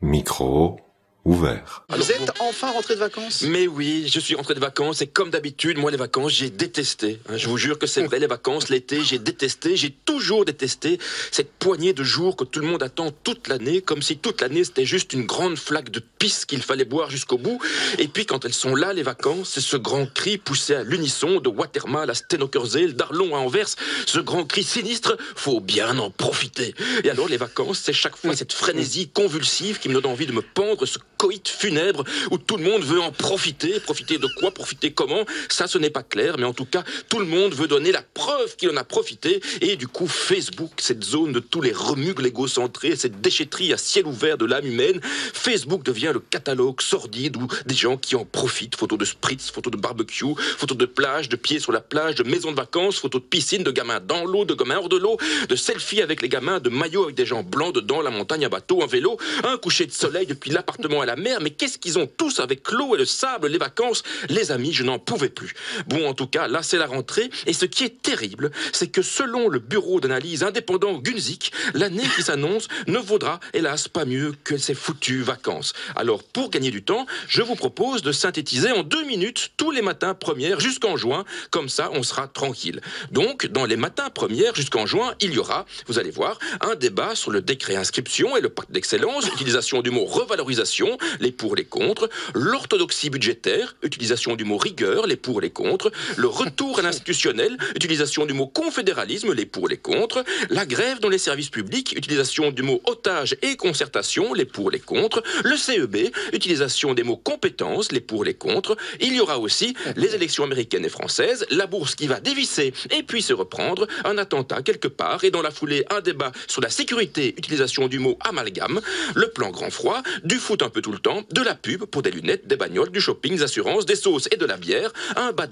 Micro ouvert. Vous êtes enfin rentré de vacances ? Mais oui, je suis rentré de vacances et comme d'habitude, moi les vacances, j'ai détesté. Je vous jure que c'est vrai, les vacances, l'été, j'ai détesté, j'ai toujours détesté cette poignée de jours que tout le monde attend toute l'année, comme si toute l'année c'était juste une grande flaque de pisse qu'il fallait boire jusqu'au bout. Et puis quand elles sont là, les vacances, c'est ce grand cri poussé à l'unisson de Watermal à Stenokerzeel, d'Arlon à Anvers, ce grand cri sinistre, faut bien en profiter. Et alors les vacances, c'est chaque fois cette frénésie convulsive qui me donne envie de me pendre, ce coït funèbre où tout le monde veut en profiter. Profiter de quoi ? Profiter comment ? Ça, ce n'est pas clair, mais en tout cas, tout le monde veut donner la preuve qu'il en a profité. Et du coup, Facebook, cette zone de tous les remugles égocentrés, cette déchetterie à ciel ouvert de l'âme humaine, Facebook devient le catalogue sordide où des gens qui en profitent. Photos de spritz, photos de barbecue, photos de plage, de pieds sur la plage, de maisons de vacances, photos de piscine, de gamins dans l'eau, de gamins hors de l'eau, de selfies avec les gamins, de maillots avec des gens blancs dedans, la montagne, un bateau, un vélo, un coucher de soleil depuis l'appartement à la mer. Mais qu'est-ce qu'ils ont tous avec l'eau et le sable, les vacances ? Les amis, je n'en pouvais plus. Bon, en tout cas, là, c'est la rentrée. Et ce qui est terrible, c'est que selon le bureau d'analyse indépendant Gunzik, l'année qui s'annonce ne vaudra, hélas, pas mieux que ces foutues vacances. Alors, pour gagner du temps, je vous propose de synthétiser en 2 minutes tous les matins premières jusqu'en juin. Comme ça, on sera tranquille. Donc, dans les matins premières jusqu'en juin, il y aura, vous allez voir, un débat sur le décret inscription et le pacte d'excellence, utilisation du mot revalorisation, les pour, les contre, l'orthodoxie budgétaire, utilisation du mot rigueur, les pour, les contre, le retour à l'institutionnel, utilisation du mot confédéralisme, les pour, les contre, la grève dans les services publics, utilisation du mot otage et concertation, les pour, les contre, le CEB, utilisation des mots compétences, les pour, les contre. Il y aura aussi les élections américaines et françaises, la bourse qui va dévisser et puis se reprendre, un attentat quelque part et dans la foulée un débat sur la sécurité, utilisation du mot amalgame, le plan grand froid, du foot un peu tout le temps, de la pub pour des lunettes, des bagnoles, du shopping, des assurances, des sauces et de la bière, un bad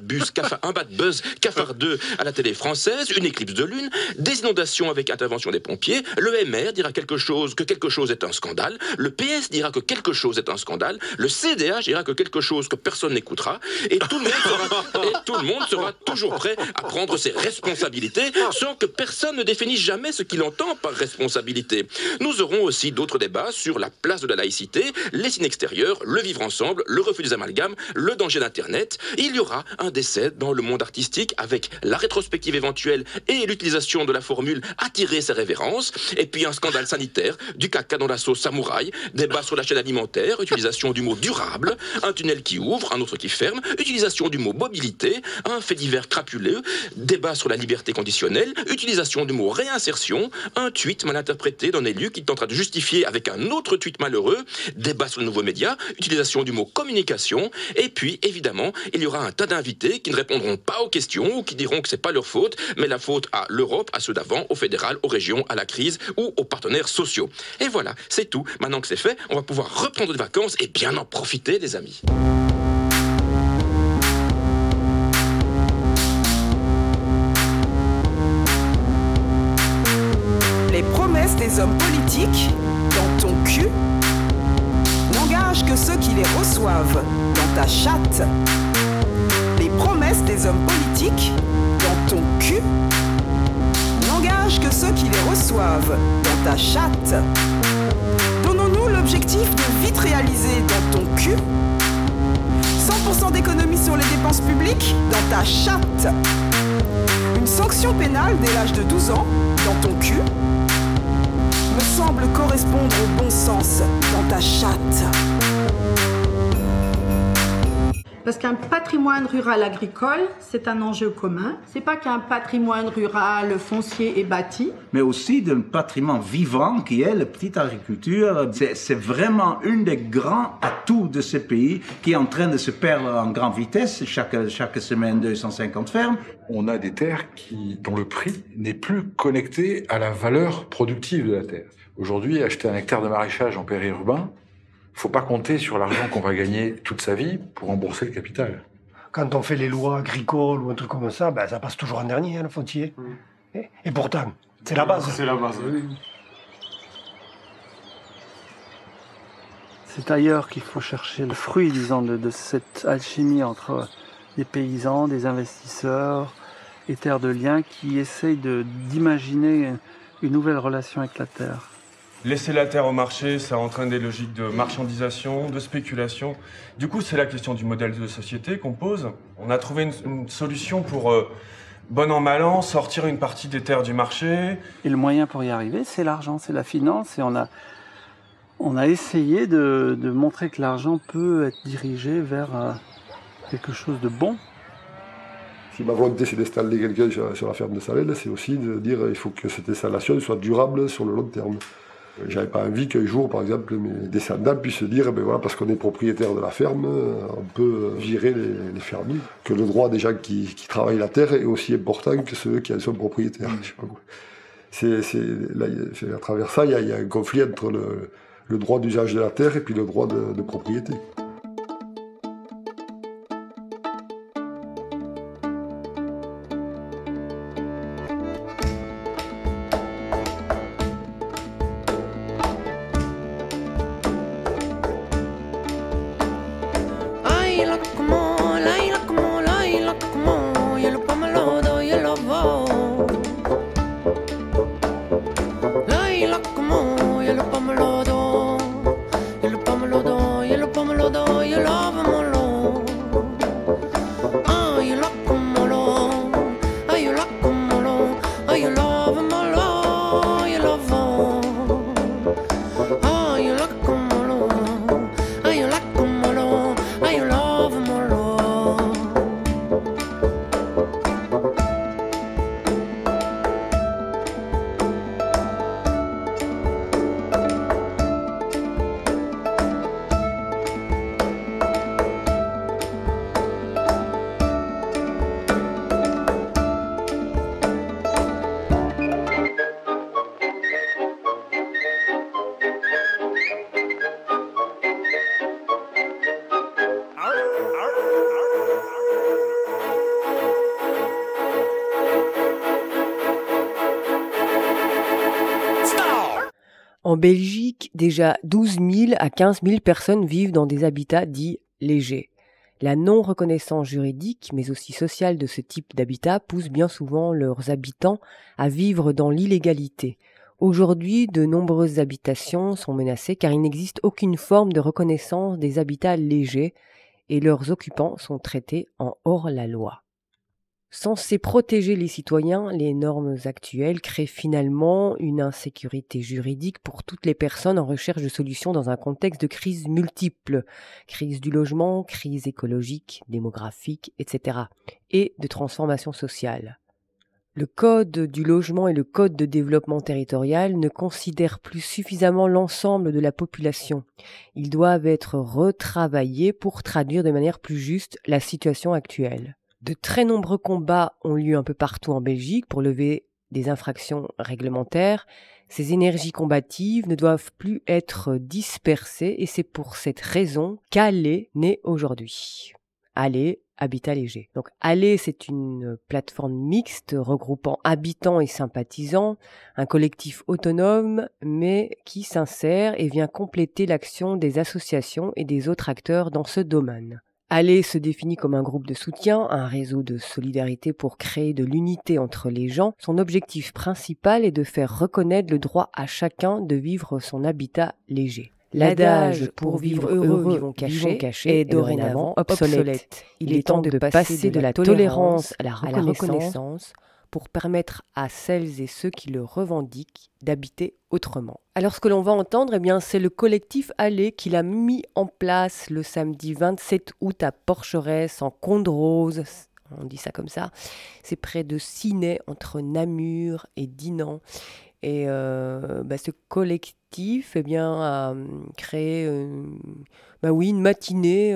buzz cafardeux à la télé française, une éclipse de lune, des inondations avec intervention des pompiers, le MR dira que quelque chose est un scandale, le PS dira que quelque chose est un scandale, le CDH dira que quelque chose que personne n'écoutera, et tout le monde sera toujours prêt à prendre ses responsabilités sans que personne ne définisse jamais ce qu'il entend par responsabilité. Nous aurons aussi d'autres débats sur la place de la laïcité, les signes extérieurs, le vivre ensemble, le refus des amalgames, le danger d'Internet. Il y aura un décès dans le monde artistique avec la rétrospective éventuelle et l'utilisation de la formule « attirer ses révérences » et puis un scandale sanitaire, du caca dans la sauce samouraï, débat sur la chaîne alimentaire, utilisation du mot « durable », un tunnel qui ouvre, un autre qui ferme, utilisation du mot « mobilité », un fait divers crapuleux, débat sur la liberté conditionnelle, utilisation du mot « réinsertion », un tweet mal interprété d'un élu qui tentera de justifier avec un autre tweet malheureux, débat sur le nouveau média, utilisation du mot communication, et puis évidemment il y aura un tas d'invités qui ne répondront pas aux questions ou qui diront que c'est pas leur faute, mais la faute à l'Europe, à ceux d'avant, au fédéral, aux régions, à la crise ou aux partenaires sociaux. Et voilà, c'est tout. Maintenant que c'est fait, on va pouvoir reprendre des vacances et bien en profiter, les amis. Les promesses des hommes politiques dans ton cul n'engagent que ceux qui les reçoivent dans ta chatte. Les promesses des hommes politiques dans ton cul n'engagent que ceux qui les reçoivent dans ta chatte. Donnons-nous l'objectif de vite réaliser dans ton cul 100% d'économie sur les dépenses publiques dans ta chatte. Une sanction pénale dès l'âge de 12 ans dans ton cul me semble correspondre au bon sens dans ta chatte. Parce qu'un patrimoine rural agricole, c'est un enjeu commun. C'est pas qu'un patrimoine rural foncier et bâti. Mais aussi d'un patrimoine vivant qui est la petite agriculture. C'est vraiment un des grands atouts de ce pays qui est en train de se perdre en grande vitesse. Chaque semaine, 250 fermes. On a des terres dont le prix n'est plus connecté à la valeur productive de la terre. Aujourd'hui, acheter un hectare de maraîchage en périurbain, faut pas compter sur l'argent qu'on va gagner toute sa vie pour rembourser le capital. Quand on fait les lois agricoles ou un truc comme ça, ça passe toujours en dernier, le foncier. Et pourtant, c'est la base. C'est la base, oui. C'est ailleurs qu'il faut chercher le fruit, disons, de cette alchimie entre des paysans, des investisseurs et Terre de Liens qui essayent d'imaginer une nouvelle relation avec la terre. Laisser la terre au marché, ça entraîne des logiques de marchandisation, de spéculation. Du coup, c'est la question du modèle de société qu'on pose. On a trouvé une solution pour, bon an mal an, sortir une partie des terres du marché. Et le moyen pour y arriver, c'est l'argent, c'est la finance. Et on a essayé de montrer que l'argent peut être dirigé vers quelque chose de bon. Si ma volonté c'est d'installer quelqu'un sur la ferme de Salelles, c'est aussi de dire qu'il faut que cette installation soit durable sur le long terme. J'avais pas envie qu'un jour, par exemple, mes descendants puissent se dire, ben voilà, parce qu'on est propriétaire de la ferme, on peut virer les fermiers. Que le droit des gens qui travaillent la terre est aussi important que ceux qui en sont propriétaires. Je sais pas quoi. À travers ça, il y a un conflit entre le droit d'usage de la terre et puis le droit de propriété. En Belgique, déjà 12 000 à 15 000 personnes vivent dans des habitats dits légers. La non-reconnaissance juridique, mais aussi sociale de ce type d'habitat pousse bien souvent leurs habitants à vivre dans l'illégalité. Aujourd'hui, de nombreuses habitations sont menacées car il n'existe aucune forme de reconnaissance des habitats légers et leurs occupants sont traités en hors-la-loi. Censées protéger les citoyens, les normes actuelles créent finalement une insécurité juridique pour toutes les personnes en recherche de solutions dans un contexte de crise multiples, crise du logement, crise écologique, démographique, etc., et de transformation sociale. Le Code du logement et le Code de développement territorial ne considèrent plus suffisamment l'ensemble de la population. Ils doivent être retravaillés pour traduire de manière plus juste la situation actuelle. De très nombreux combats ont lieu un peu partout en Belgique pour lever des infractions réglementaires. Ces énergies combatives ne doivent plus être dispersées et c'est pour cette raison qu'Allez naît aujourd'hui. Allez, Habitat Léger. Donc Allez, c'est une plateforme mixte regroupant habitants et sympathisants, un collectif autonome mais qui s'insère et vient compléter l'action des associations et des autres acteurs dans ce domaine. Allez se définit comme un groupe de soutien, un réseau de solidarité pour créer de l'unité entre les gens. Son objectif principal est de faire reconnaître le droit à chacun de vivre son habitat léger. L'adage « pour vivre heureux, vivons cachés » est dorénavant obsolète. Il est temps de passer de la tolérance à la reconnaissance pour permettre à celles et ceux qui le revendiquent d'habiter autrement. Alors ce que l'on va entendre, c'est le collectif Allez qui l'a mis en place le samedi 27 août à Porcheresse en Condrose. On dit ça comme ça. C'est près de Ciney, entre Namur et Dinan. Et ce collectif a créé une matinée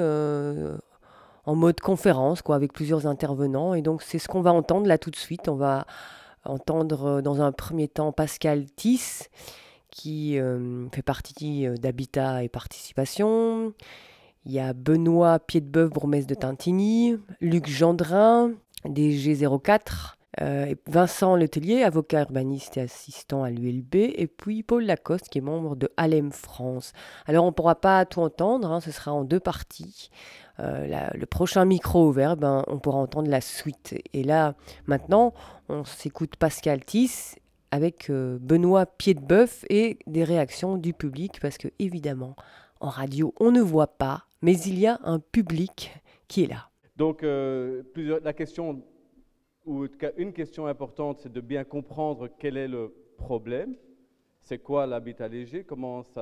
en mode conférence, avec plusieurs intervenants. Et donc, c'est ce qu'on va entendre là tout de suite. On va entendre dans un premier temps Pascal Thys, qui fait partie d'Habitat et Participation. Il y a Benoît Piedboeuf, bourgmestre de Tintigny, Luc Gendrin, DG04, Vincent Letellier, avocat urbaniste et assistant à l'ULB, et puis Paul Lacoste, qui est membre de Alem France. Alors, on ne pourra pas tout entendre, ce sera en deux parties. Le prochain micro ouvert, on pourra entendre la suite. Et là, maintenant, on s'écoute Pascal Thys avec Benoît Pied-de-Bœuf et des réactions du public, parce que évidemment, en radio, on ne voit pas, mais il y a un public qui est là. Donc, la question, ou en tout cas une question importante, c'est de bien comprendre quel est le problème, c'est quoi l'habitat léger, comment ça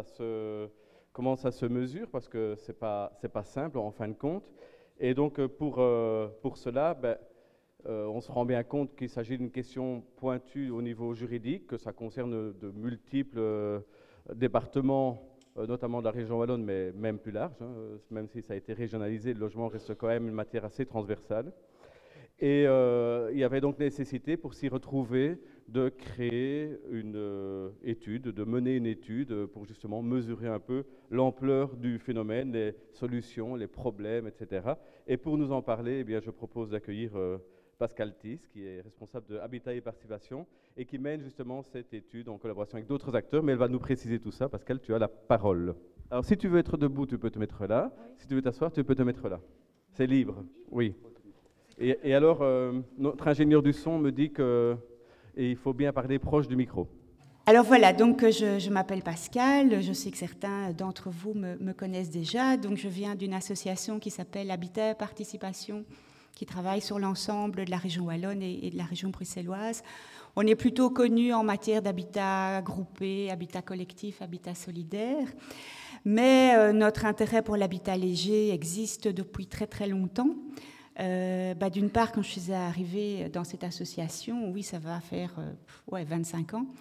se mesure, parce que c'est pas simple en fin de compte. Et donc pour cela, on se rend bien compte qu'il s'agit d'une question pointue au niveau juridique, que ça concerne de multiples départements, notamment de la région wallonne, mais même plus large, hein, même si ça a été régionalisé, le logement reste quand même une matière assez transversale. Et il y avait donc nécessité, pour s'y retrouver, de créer une étude, de mener une étude pour justement mesurer un peu l'ampleur du phénomène, les solutions, les problèmes, etc. Et pour nous en parler, eh bien, je propose d'accueillir Pascal Thys, qui est responsable de Habitat et Participation et qui mène justement cette étude en collaboration avec d'autres acteurs, mais elle va nous préciser tout ça. Pascal, tu as la parole. Alors, si tu veux être debout, tu peux te mettre là. Si tu veux t'asseoir, tu peux te mettre là. C'est libre, oui. Et alors, notre ingénieur du son me dit qu'il faut bien parler proche du micro. Alors voilà, donc je m'appelle Pascal, je sais que certains d'entre vous me connaissent déjà, donc je viens d'une association qui s'appelle Habitat et Participation, qui travaille sur l'ensemble de la région wallonne et de la région bruxelloise. On est plutôt connu en matière d'habitat groupé, habitat collectif, habitat solidaire, mais notre intérêt pour l'habitat léger existe depuis très très longtemps. D'une part, quand je suis arrivée dans cette association, oui, ça va faire 25 ans,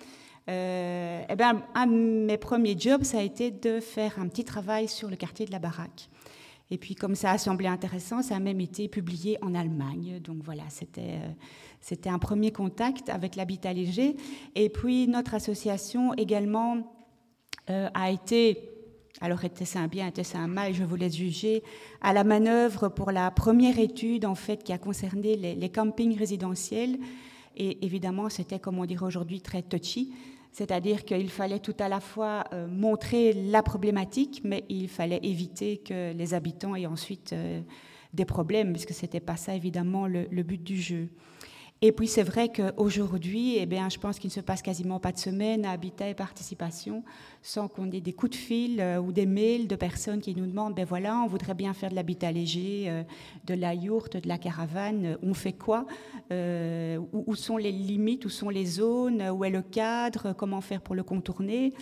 un de mes premiers jobs, ça a été de faire un petit travail sur le quartier de la Baraque. Et puis, comme ça a semblé intéressant, ça a même été publié en Allemagne. Donc voilà, c'était un premier contact avec l'habitat léger. Et puis, notre association également a été... Alors, était-ce un bien, était-ce un mal, je vous laisse juger, à la manœuvre pour la première étude, en fait, qui a concerné les campings résidentiels. Et évidemment, c'était, comme on dirait aujourd'hui, très touchy. C'est-à-dire qu'il fallait tout à la fois montrer la problématique, mais il fallait éviter que les habitants aient ensuite des problèmes, puisque ce n'était pas ça, évidemment, le but du jeu. Et puis, c'est vrai qu'aujourd'hui, je pense qu'il ne se passe quasiment pas de semaine à Habitat et Participation sans qu'on ait des coups de fil ou des mails de personnes qui nous demandent, voilà, on voudrait bien faire de l'habitat léger, de la yourte, de la caravane, on fait quoi, où sont les limites, où sont les zones, où est le cadre, comment faire pour le contourner.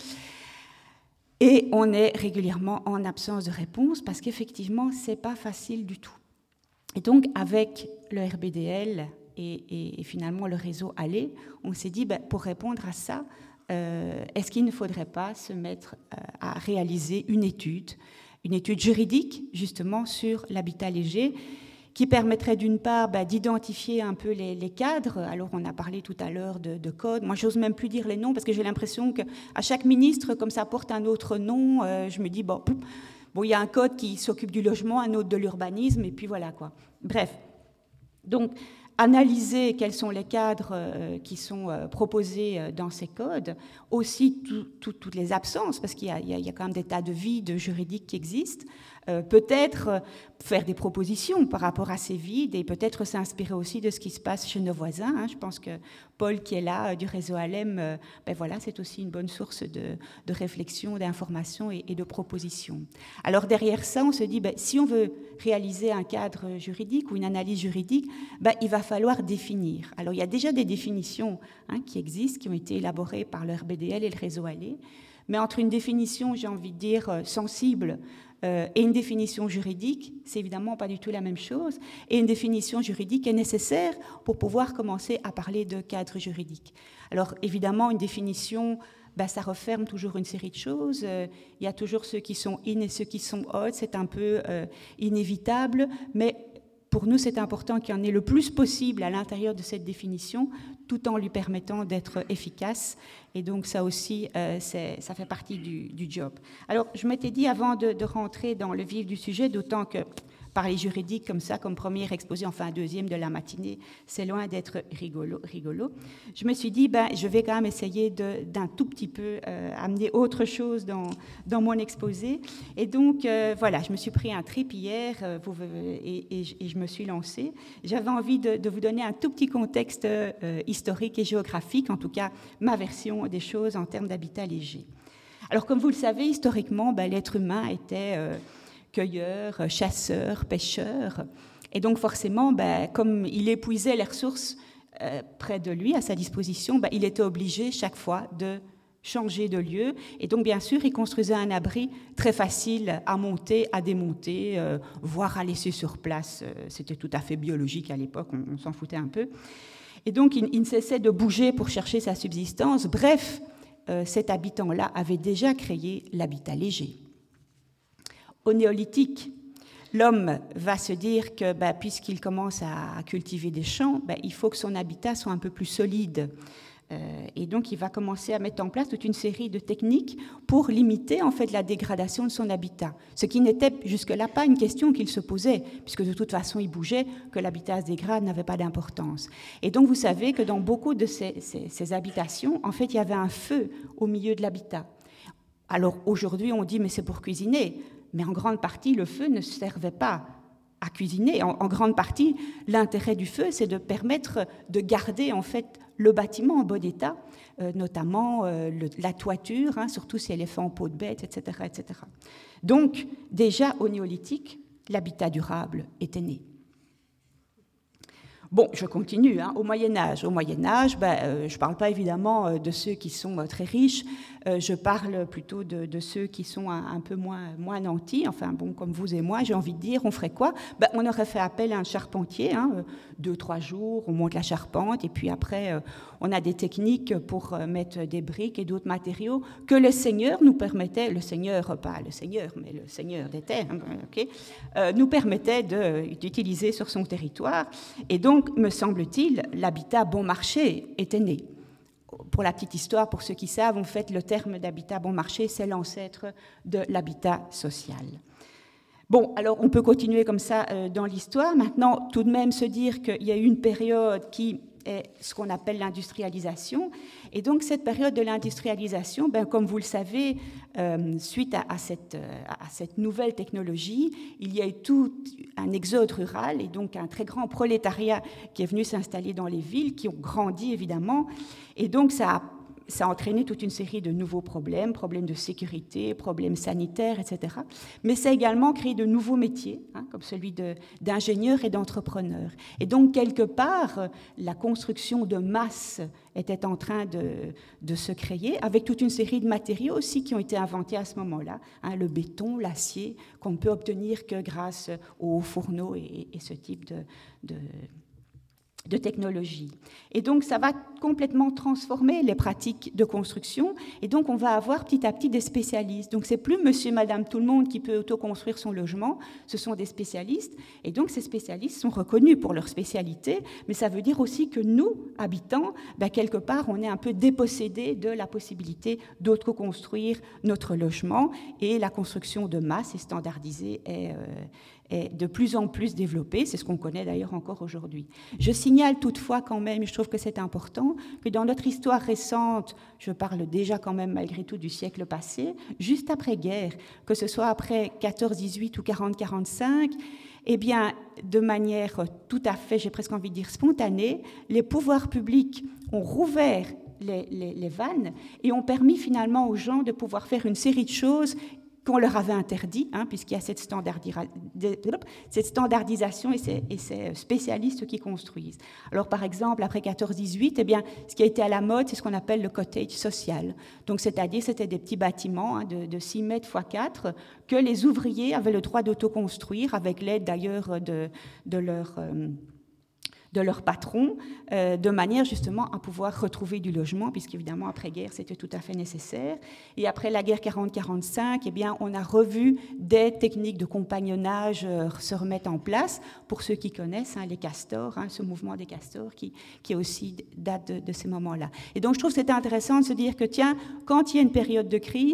Et on est régulièrement en absence de réponse parce qu'effectivement, ce n'est pas facile du tout. Et donc, avec le RBDL... Et finalement le réseau Aller, on s'est dit, pour répondre à ça, est-ce qu'il ne faudrait pas se mettre à réaliser une étude juridique, justement, sur l'habitat léger, qui permettrait d'une part d'identifier un peu les cadres. Alors, on a parlé tout à l'heure de code. Moi, j'ose même plus dire les noms, parce que j'ai l'impression qu'à chaque ministre, comme ça porte un autre nom, je me dis, il y a un code qui s'occupe du logement, un autre de l'urbanisme, et puis voilà, quoi. Bref. Donc, analyser quels sont les cadres qui sont proposés dans ces codes, aussi toutes les absences, parce qu'il y a quand même des tas de vides juridiques qui existent, peut-être faire des propositions par rapport à ces vides et peut-être s'inspirer aussi de ce qui se passe chez nos voisins. Hein. Je pense que Paul, qui est là, du réseau ALEM, c'est aussi une bonne source de réflexion, d'information et de propositions. Alors derrière ça, on se dit, si on veut réaliser un cadre juridique ou une analyse juridique, il va falloir définir. Alors il y a déjà des définitions qui existent, qui ont été élaborées par le RBDL et le réseau Aller, mais entre une définition, j'ai envie de dire, sensible, et une définition juridique, c'est évidemment pas du tout la même chose. Et une définition juridique est nécessaire pour pouvoir commencer à parler de cadre juridique. Alors évidemment, une définition, ça referme toujours une série de choses. Il y a toujours ceux qui sont in et ceux qui sont out. C'est un peu inévitable, mais pour nous, c'est important qu'il y en ait le plus possible à l'intérieur de cette définition, tout en lui permettant d'être efficace. Et donc, ça aussi, ça fait partie du job. Alors, je m'étais dit, avant de rentrer dans le vif du sujet, d'autant que parler juridique comme ça, comme premier exposé, enfin deuxième de la matinée, c'est loin d'être rigolo. Je me suis dit, je vais quand même essayer d'un tout petit peu amener autre chose dans mon exposé. Et donc, voilà, je me suis pris un trip hier et je me suis lancée. J'avais envie de vous donner un tout petit contexte historique et géographique, en tout cas ma version des choses en termes d'habitat léger. Alors, comme vous le savez, historiquement, l'être humain était cueilleur, chasseur, pêcheur. Et donc, forcément, comme il épuisait les ressources près de lui, à sa disposition, il était obligé chaque fois de changer de lieu. Et donc, bien sûr, il construisait un abri très facile à monter, à démonter, voire à laisser sur place. C'était tout à fait biologique à l'époque, on s'en foutait un peu. Et donc, il ne cessait de bouger pour chercher sa subsistance. Bref, cet habitant-là avait déjà créé l'habitat léger. Au néolithique, l'homme va se dire que puisqu'il commence à cultiver des champs, il faut que son habitat soit un peu plus solide. Et donc, il va commencer à mettre en place toute une série de techniques pour limiter en fait la dégradation de son habitat. Ce qui n'était jusque-là pas une question qu'il se posait, puisque de toute façon, il bougeait, que l'habitat se dégrade n'avait pas d'importance. Et donc, vous savez que dans beaucoup de ces habitations, en fait, il y avait un feu au milieu de l'habitat. Alors, aujourd'hui, on dit, mais c'est pour cuisiner. Mais en grande partie, le feu ne servait pas à cuisiner. En grande partie, l'intérêt du feu, c'est de permettre de garder en fait le bâtiment en bon état, notamment la toiture, surtout si elle est faite en peau de bête, etc., etc. Donc, déjà au néolithique, l'habitat durable était né. Bon, je continue. Au Moyen-Âge, je ne parle pas évidemment de ceux qui sont très riches, je parle plutôt de ceux qui sont un peu moins nantis. Enfin, bon, comme vous et moi, j'ai envie de dire, on ferait quoi ? On aurait fait appel à un charpentier, 2-3 jours, on monte la charpente, et puis après, on a des techniques pour mettre des briques et d'autres matériaux que le Seigneur nous permettait, le Seigneur, pas le Seigneur, mais le Seigneur des terres, nous permettait d'utiliser sur son territoire. Et donc, me semble-t-il, l'habitat bon marché était né. Pour la petite histoire, pour ceux qui savent, en fait, le terme d'habitat bon marché, c'est l'ancêtre de l'habitat social. Bon, alors on peut continuer comme ça dans l'histoire. Maintenant, tout de même se dire qu'il y a eu une période qui est ce qu'on appelle l'industrialisation. Et donc, cette période de l'industrialisation, comme vous le savez, suite à cette nouvelle technologie, il y a eu tout un exode rural et donc un très grand prolétariat qui est venu s'installer dans les villes, qui ont grandi évidemment. Et donc, ça a entraîné toute une série de nouveaux problèmes de sécurité, problèmes sanitaires, etc. Mais ça a également créé de nouveaux métiers, comme celui d'ingénieur et d'entrepreneur. Et donc, quelque part, la construction de masse était en train de se créer, avec toute une série de matériaux aussi qui ont été inventés à ce moment-là, le béton, l'acier, qu'on ne peut obtenir que grâce aux fourneaux et ce type de technologie. Et donc, ça va complètement transformer les pratiques de construction. Et donc, on va avoir petit à petit des spécialistes. Donc, c'est plus monsieur, madame, tout le monde qui peut autoconstruire son logement. Ce sont des spécialistes. Et donc, ces spécialistes sont reconnus pour leur spécialité. Mais ça veut dire aussi que nous, habitants, quelque part, on est un peu dépossédés de la possibilité d'autoconstruire notre logement. Et la construction de masse et standardisée est de plus en plus développée. C'est ce qu'on connaît d'ailleurs encore aujourd'hui. Je signale toutefois quand même, je trouve que c'est important, que dans notre histoire récente, je parle déjà quand même malgré tout du siècle passé, juste après-guerre, que ce soit après 14-18 ou 40-45, eh bien, de manière tout à fait, j'ai presque envie de dire spontanée, les pouvoirs publics ont rouvert les vannes et ont permis finalement aux gens de pouvoir faire une série de choses qu'on leur avait interdit, puisqu'il y a cette standardisation et ces spécialistes qui construisent. Alors, par exemple, après 14-18, eh bien, ce qui a été à la mode, c'est ce qu'on appelle le cottage social. Donc, c'est-à-dire, c'était des petits bâtiments de 6 mètres x 4 que les ouvriers avaient le droit d'autoconstruire, avec l'aide d'ailleurs de leur patron, de manière justement à pouvoir retrouver du logement, puisqu'évidemment, après-guerre, c'était tout à fait nécessaire. Et après la guerre 40-45, eh bien, on a revu des techniques de compagnonnage se remettre en place, pour ceux qui connaissent les castors, ce mouvement des castors qui aussi date de ces moments-là. Et donc, je trouve que c'est intéressant de se dire que, tiens, quand il y a une période de crise,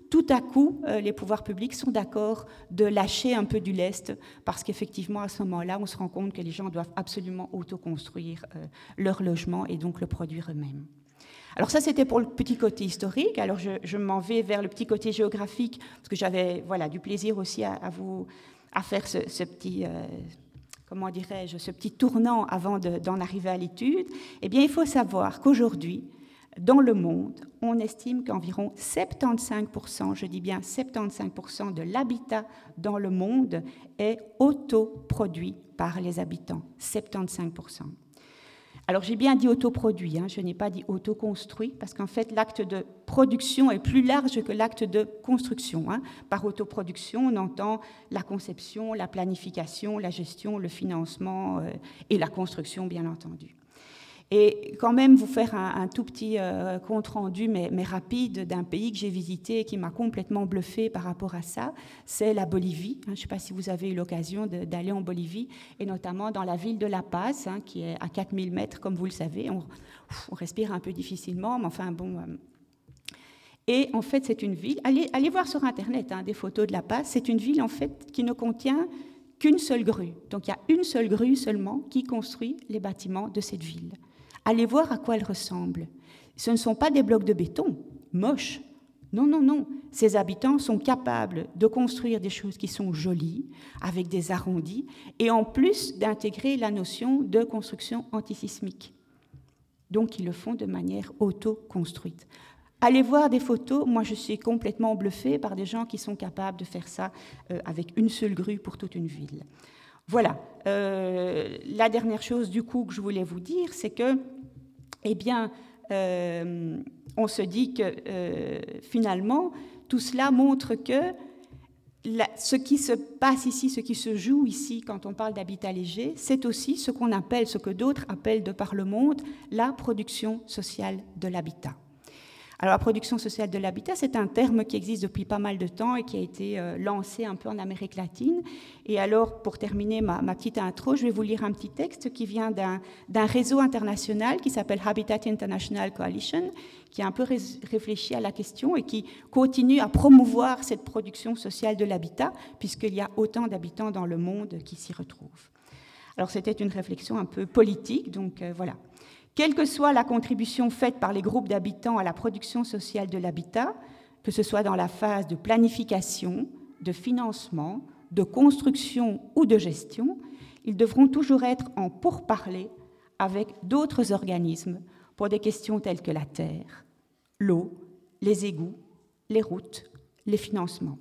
tout à coup, les pouvoirs publics sont d'accord de lâcher un peu du lest, parce qu'effectivement, à ce moment-là, on se rend compte que les gens doivent absolument autoconstruire leur logement et donc le produire eux-mêmes. Alors ça, c'était pour le petit côté historique. Alors je m'en vais vers le petit côté géographique, parce que j'avais du plaisir aussi à faire ce petit... comment dirais-je, ce petit tournant avant d'en arriver à l'étude. Eh bien, il faut savoir qu'aujourd'hui, dans le monde, on estime qu'environ 75%, je dis bien 75% de l'habitat dans le monde est autoproduit par les habitants. 75%. Alors, j'ai bien dit autoproduit, je n'ai pas dit autoconstruit, parce qu'en fait, l'acte de production est plus large que l'acte de construction. Par autoproduction, on entend la conception, la planification, la gestion, le financement et la construction, bien entendu. Et quand même, vous faire un tout petit compte-rendu, mais rapide, d'un pays que j'ai visité et qui m'a complètement bluffé par rapport à ça, c'est la Bolivie. Je ne sais pas si vous avez eu l'occasion d'aller en Bolivie, et notamment dans la ville de La Paz, qui est à 4000 mètres, comme vous le savez. On respire un peu difficilement, mais enfin bon... Et en fait, c'est une ville... Allez voir sur Internet des photos de La Paz. C'est une ville, en fait, qui ne contient qu'une seule grue. Donc, il y a une seule grue seulement qui construit les bâtiments de cette ville. Allez voir à quoi elle ressemble. Ce ne sont pas des blocs de béton, moches. Non, non, non. Ces habitants sont capables de construire des choses qui sont jolies, avec des arrondis, et en plus d'intégrer la notion de construction antisismique. Donc, ils le font de manière auto-construite. Allez voir des photos. Moi, je suis complètement bluffée par des gens qui sont capables de faire ça avec une seule grue pour toute une ville. Voilà. La dernière chose, du coup, que je voulais vous dire, c'est que, on se dit que, finalement, tout cela montre que ce qui se passe ici, ce qui se joue ici, quand on parle d'habitat léger, c'est aussi ce qu'on appelle, ce que d'autres appellent de par le monde, la production sociale de l'habitat. Alors, la production sociale de l'habitat, c'est un terme qui existe depuis pas mal de temps et qui a été lancé un peu en Amérique latine. Et alors, pour terminer ma petite intro, je vais vous lire un petit texte qui vient d'un réseau international qui s'appelle Habitat International Coalition, qui a un peu réfléchi à la question et qui continue à promouvoir cette production sociale de l'habitat, puisqu'il y a autant d'habitants dans le monde qui s'y retrouvent. Alors, c'était une réflexion un peu politique, donc voilà. Quelle que soit la contribution faite par les groupes d'habitants à la production sociale de l'habitat, que ce soit dans la phase de planification, de financement, de construction ou de gestion, ils devront toujours être en pourparlers avec d'autres organismes pour des questions telles que la terre, l'eau, les égouts, les routes, les financements.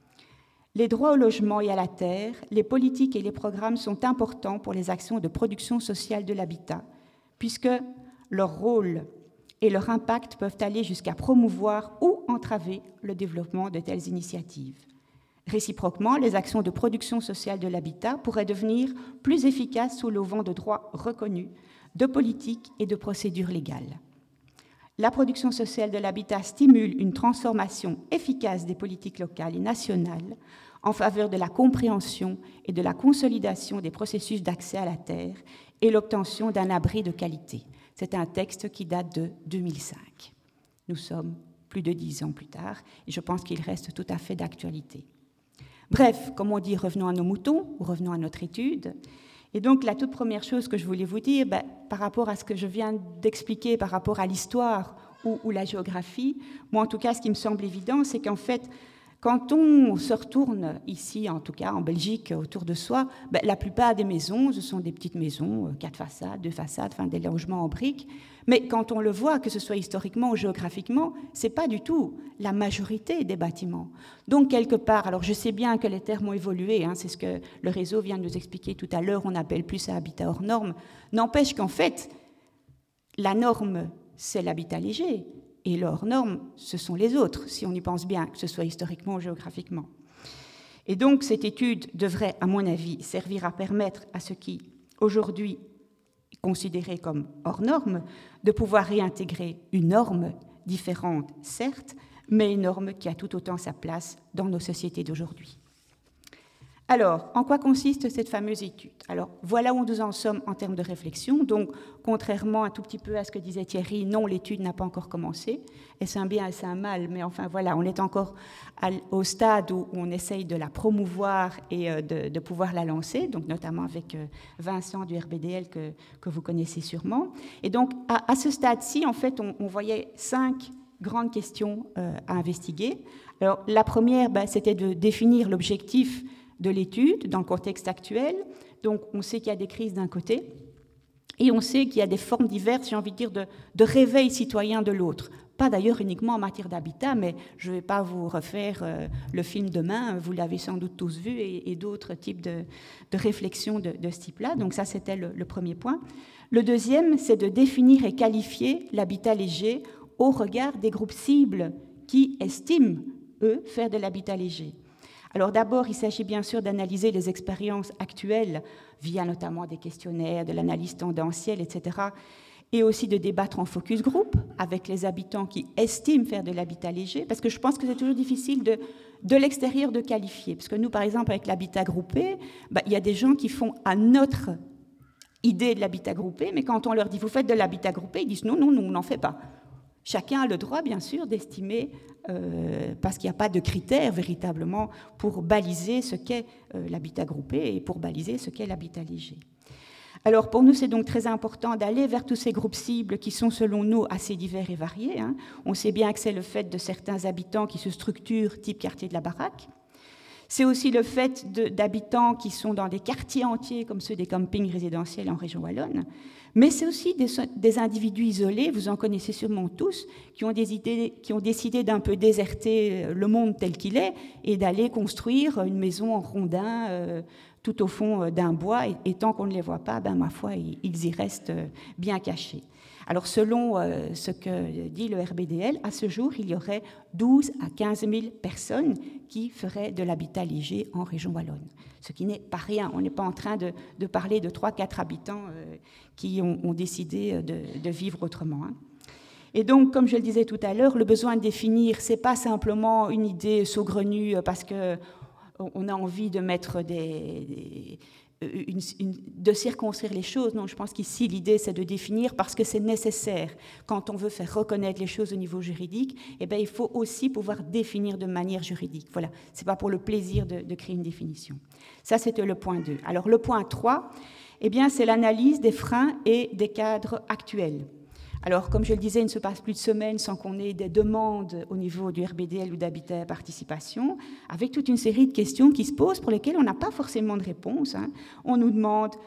Les droits au logement et à la terre, les politiques et les programmes sont importants pour les actions de production sociale de l'habitat, puisque leur rôle et leur impact peuvent aller jusqu'à promouvoir ou entraver le développement de telles initiatives. Réciproquement, les actions de production sociale de l'habitat pourraient devenir plus efficaces sous l'auvent de droits reconnus, de politiques et de procédures légales. La production sociale de l'habitat stimule une transformation efficace des politiques locales et nationales en faveur de la compréhension et de la consolidation des processus d'accès à la terre et l'obtention d'un abri de qualité. C'est un texte qui date de 2005. Nous sommes plus de 10 ans plus tard et je pense qu'il reste tout à fait d'actualité. Bref, comme on dit, revenons à nos moutons, ou revenons à notre étude. Et donc, la toute première chose que je voulais vous dire, par rapport à ce que je viens d'expliquer, par rapport à l'histoire ou la géographie, moi, en tout cas, ce qui me semble évident, c'est qu'en fait, quand on se retourne ici, en tout cas en Belgique, autour de soi, la plupart des maisons, ce sont des petites maisons, 4 façades, 2 façades, enfin des logements en briques. Mais quand on le voit, que ce soit historiquement ou géographiquement, c'est pas du tout la majorité des bâtiments. Donc quelque part, alors je sais bien que les termes ont évolué, c'est ce que le réseau vient de nous expliquer tout à l'heure, on appelle plus ça habitat hors norme. N'empêche qu'en fait, la norme, c'est l'habitat léger. Et le hors-norme, ce sont les autres, si on y pense bien, que ce soit historiquement ou géographiquement. Et donc, cette étude devrait, à mon avis, servir à permettre à ceux qui, aujourd'hui, est considéré comme hors-norme, de pouvoir réintégrer une norme différente, certes, mais une norme qui a tout autant sa place dans nos sociétés d'aujourd'hui. Alors, en quoi consiste cette fameuse étude? Alors, voilà où nous en sommes en termes de réflexion. Donc, contrairement un tout petit peu à ce que disait Thierry, non, l'étude n'a pas encore commencé. Est-ce un bien, est-ce un mal? Mais enfin, voilà, on est encore au stade où on essaye de la promouvoir et de pouvoir la lancer, donc notamment avec Vincent du RBDL que vous connaissez sûrement. Et donc, à ce stade-ci, en fait, on voyait 5 grandes questions à investiguer. Alors, la première, c'était de définir l'objectif de l'étude dans le contexte actuel. Donc, on sait qu'il y a des crises d'un côté et on sait qu'il y a des formes diverses, j'ai envie de dire, de réveil citoyen de l'autre. Pas d'ailleurs uniquement en matière d'habitat, mais je ne vais pas vous refaire le film Demain, vous l'avez sans doute tous vu, et d'autres types de réflexions de ce type-là. Donc ça, c'était le premier point. Le deuxième, c'est de définir et qualifier l'habitat léger au regard des groupes cibles qui estiment, eux, faire de l'habitat léger. Alors d'abord, il s'agit bien sûr d'analyser les expériences actuelles via notamment des questionnaires, de l'analyse tendancielle, etc. Et aussi de débattre en focus group avec les habitants qui estiment faire de l'habitat léger, parce que je pense que c'est toujours difficile de l'extérieur de qualifier. Parce que nous, par exemple, avec l'habitat groupé, il y a des gens qui font à notre idée de l'habitat groupé, mais quand on leur dit « vous faites de l'habitat groupé », ils disent « non, on n'en fait pas ». Chacun a le droit, bien sûr, d'estimer, parce qu'il n'y a pas de critères véritablement pour baliser ce qu'est l'habitat groupé et pour baliser ce qu'est l'habitat léger. Alors pour nous, c'est donc très important d'aller vers tous ces groupes cibles qui sont, selon nous, assez divers et variés. On sait bien que c'est le fait de certains habitants qui se structurent type quartier de la Baraque. C'est aussi le fait d'habitants qui sont dans des quartiers entiers, comme ceux des campings résidentiels en région wallonne. Mais c'est aussi des individus isolés, vous en connaissez sûrement tous, qui ont décidé d'un peu déserter le monde tel qu'il est et d'aller construire une maison en rondin tout au fond d'un bois. Et tant qu'on ne les voit pas, ma foi, ils y restent bien cachés. Alors selon ce que dit le RBDL, à ce jour, il y aurait 12 à 15 000 personnes qui feraient de l'habitat léger en région wallonne. Ce qui n'est pas rien. On n'est pas en train de parler de 3-4 habitants qui ont décidé de vivre autrement. Et donc, comme je le disais tout à l'heure, le besoin de définir, ce n'est pas simplement une idée saugrenue parce qu'on a envie de mettre de circonscrire les choses. Non, je pense qu'ici, l'idée, c'est de définir parce que c'est nécessaire. Quand on veut faire reconnaître les choses au niveau juridique, il faut aussi pouvoir définir de manière juridique. Voilà, ce n'est pas pour le plaisir de créer une définition. Ça, c'était le point 2. Alors, le point 3, c'est l'analyse des freins et des cadres actuels. Alors, comme je le disais, il ne se passe plus de semaines sans qu'on ait des demandes au niveau du RBDL ou d'Habitat Participation, avec toute une série de questions qui se posent pour lesquelles on n'a pas forcément de réponse. On nous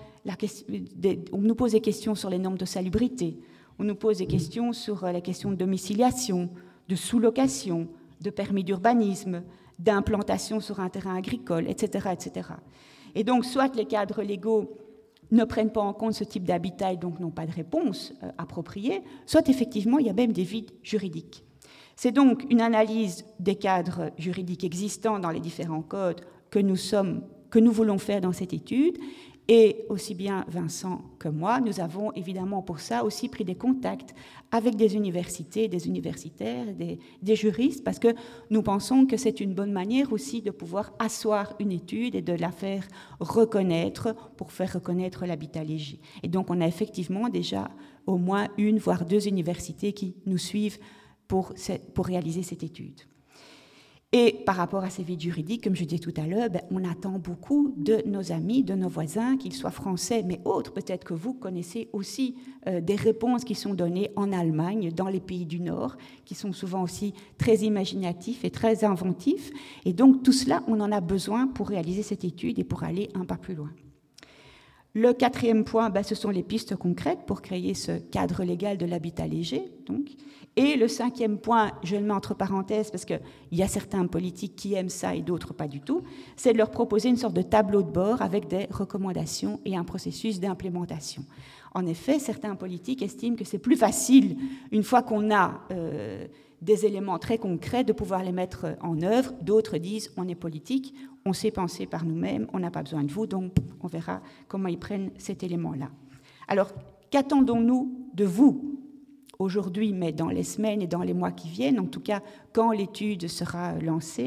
on nous pose des questions sur les normes de salubrité, on nous pose des questions sur la question de domiciliation, de sous-location, de permis d'urbanisme, d'implantation sur un terrain agricole, etc., etc. Et donc, soit les cadres légaux ne prennent pas en compte ce type d'habitat et donc n'ont pas de réponse appropriée, soit effectivement il y a même des vides juridiques. C'est donc une analyse des cadres juridiques existants dans les différents codes que nous voulons faire dans cette étude, et aussi bien Vincent que moi, nous avons évidemment pour ça aussi pris des contacts avec des universités, des universitaires, des juristes, parce que nous pensons que c'est une bonne manière aussi de pouvoir asseoir une étude et de la faire reconnaître pour faire reconnaître l'habitat léger. Et donc on a effectivement déjà au moins 1 voire 2 universités qui nous suivent pour réaliser cette étude. Et par rapport à ces vides juridiques, comme je disais tout à l'heure, on attend beaucoup de nos amis, de nos voisins, qu'ils soient français, mais autres. Peut-être que vous connaissez aussi des réponses qui sont données en Allemagne, dans les pays du Nord, qui sont souvent aussi très imaginatifs et très inventifs. Et donc tout cela, on en a besoin pour réaliser cette étude et pour aller un pas plus loin. Le 4e point, ce sont les pistes concrètes pour créer ce cadre légal de l'habitat léger. Donc. Et le 5e point, je le mets entre parenthèses parce qu'il y a certains politiques qui aiment ça et d'autres pas du tout, c'est de leur proposer une sorte de tableau de bord avec des recommandations et un processus d'implémentation. En effet, certains politiques estiment que c'est plus facile, une fois qu'on a des éléments très concrets, de pouvoir les mettre en œuvre. D'autres disent on est politique, on sait penser par nous-mêmes, on n'a pas besoin de vous, donc on verra comment ils prennent cet élément-là. Alors, qu'attendons-nous de vous aujourd'hui, mais dans les semaines et dans les mois qui viennent, en tout cas quand l'étude sera lancée?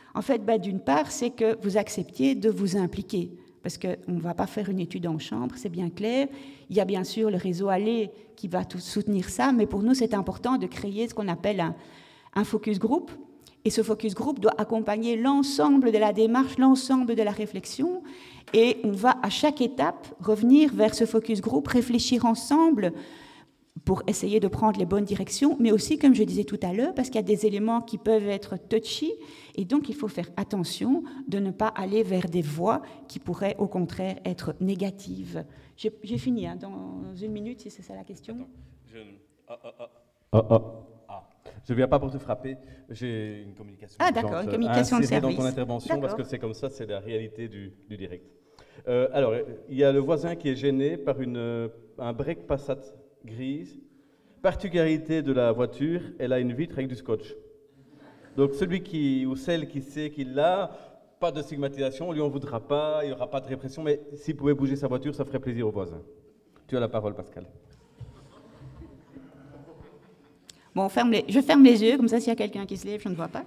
En fait, d'une part, c'est que vous acceptiez de vous impliquer. Parce qu'on ne va pas faire une étude en chambre, c'est bien clair. Il y a bien sûr le réseau Aller qui va tout soutenir ça, mais pour nous, c'est important de créer ce qu'on appelle un focus group. Et ce focus group doit accompagner l'ensemble de la démarche, l'ensemble de la réflexion. Et on va à chaque étape revenir vers ce focus group, réfléchir ensemble pour essayer de prendre les bonnes directions, mais aussi, comme je disais tout à l'heure, parce qu'il y a des éléments qui peuvent être touchy, et donc il faut faire attention de ne pas aller vers des voies qui pourraient au contraire être négatives. J'ai fini, hein, dans 1 minute, si c'est ça la question. Je ne viens pas pour te frapper, j'ai une communication. Ah d'accord, une communication de service. Dans ton intervention, parce que c'est comme ça, c'est la réalité du direct. Alors, il y a le voisin qui est gêné par un break Passat grise. Particularité de la voiture, elle a une vitre avec du scotch. Donc celui ou celle qui sait qu'il l'a, pas de stigmatisation, on lui en voudra pas, il n'y aura pas de répression, mais s'il pouvait bouger sa voiture, ça ferait plaisir au voisin. Tu as la parole, Pascal. Bon, je ferme les yeux, comme ça s'il y a quelqu'un qui se lève, je ne vois pas.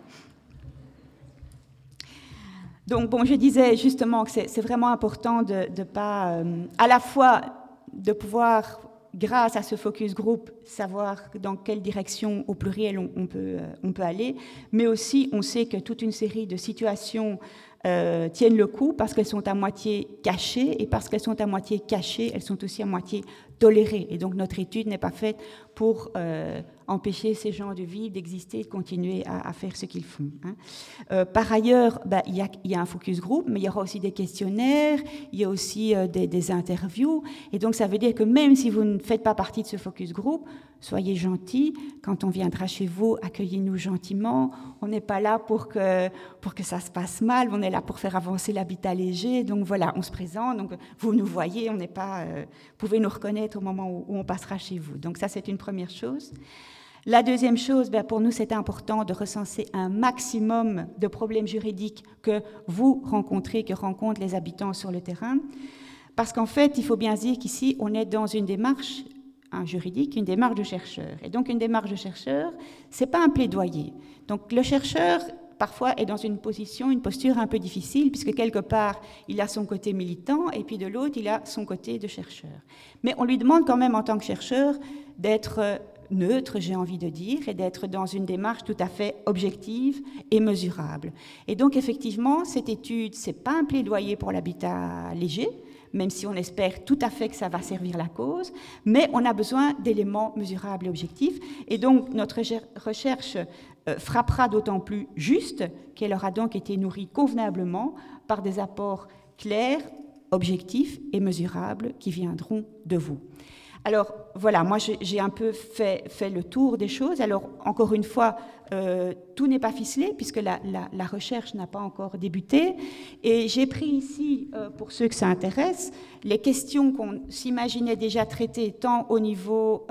Donc bon, je disais justement que c'est vraiment important de pas, à la fois de pouvoir, grâce à ce focus group, savoir dans quelle direction au pluriel on peut aller, mais aussi on sait que toute une série de situations tiennent le coup parce qu'elles sont à moitié cachées, et parce qu'elles sont à moitié cachées, elles sont aussi à moitié tolérées. Et donc notre étude n'est pas faite pour empêcher ces gens de vivre, d'exister, de continuer à faire ce qu'ils font. Hein. Par ailleurs, il y a un focus group, mais il y aura aussi des questionnaires, il y a aussi des interviews. Et donc ça veut dire que même si vous ne faites pas partie de ce focus group, soyez gentils. Quand on viendra chez vous, accueillez-nous gentiment. On n'est pas là pour que ça se passe mal, on est là pour faire avancer l'habitat léger. Donc voilà, on se présente, donc vous nous voyez, on n'est pas, vous pouvez nous reconnaître au moment où on passera chez vous. Donc ça, c'est une première chose. La deuxième chose, pour nous, c'est important de recenser un maximum de problèmes juridiques que vous rencontrez, que rencontrent les habitants sur le terrain. Parce qu'en fait, il faut bien dire qu'ici, on est dans une démarche juridique, une démarche de chercheur. Et donc, une démarche de chercheur, c'est pas un plaidoyer. Donc, le chercheur, parfois, est dans une posture un peu difficile, puisque quelque part, il a son côté militant, et puis de l'autre, il a son côté de chercheur. Mais on lui demande quand même, en tant que chercheur, d'être neutre, j'ai envie de dire, et d'être dans une démarche tout à fait objective et mesurable. Et donc, effectivement, cette étude, c'est pas un plaidoyer pour l'habitat léger, même si on espère tout à fait que ça va servir la cause, mais on a besoin d'éléments mesurables et objectifs. Et donc, notre recherche frappera d'autant plus juste qu'elle aura donc été nourrie convenablement par des apports clairs, objectifs et mesurables qui viendront de vous. Alors, voilà, moi, j'ai un peu fait le tour des choses. Alors, encore une fois, tout n'est pas ficelé, puisque la recherche n'a pas encore débuté. Et j'ai pris ici, pour ceux que ça intéresse, les questions qu'on s'imaginait déjà traiter, tant au niveau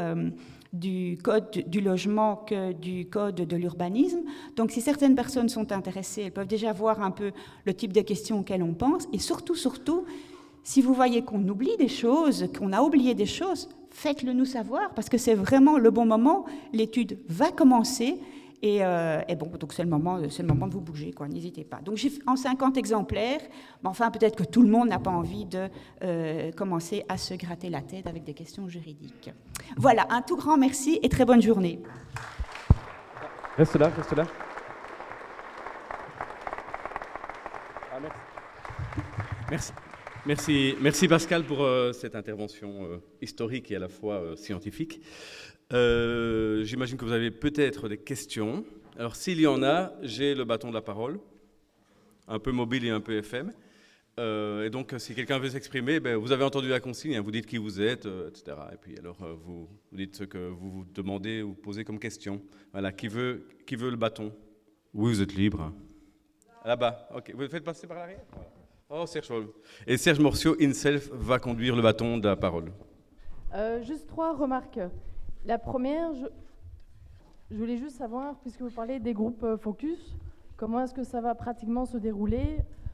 du code du logement que du code de l'urbanisme. Donc, si certaines personnes sont intéressées, elles peuvent déjà voir un peu le type de questions auxquelles on pense. Et surtout, si vous voyez qu'on oublie des choses, qu'on a oublié des choses, faites-le nous savoir, parce que c'est vraiment le bon moment. L'étude va commencer, et bon, donc c'est le moment de vous bouger, quoi. N'hésitez pas. Donc j'ai en 50 exemplaires, mais enfin peut-être que tout le monde n'a pas envie de commencer à se gratter la tête avec des questions juridiques. Voilà, un tout grand merci et très bonne journée. Reste là. Ah, merci. Merci Pascal pour cette intervention historique et à la fois scientifique. J'imagine que vous avez peut-être des questions. Alors s'il y en a, j'ai le bâton de la parole, un peu mobile et un peu FM. Et donc si quelqu'un veut s'exprimer, vous avez entendu la consigne, hein, vous dites qui vous êtes, etc. Et puis alors vous dites ce que vous demandez ou posez comme question. Voilà, qui veut le bâton? Oui, vous êtes libre. Là-bas, ok. Vous le faites passer par l'arrière? Voilà. Oh, Serge. Et Serge Morciot, InSelf, va conduire le bâton de la parole. Juste 3 remarques. La première, je voulais juste savoir, puisque vous parlez des groupes focus, comment est-ce que ça va pratiquement se dérouler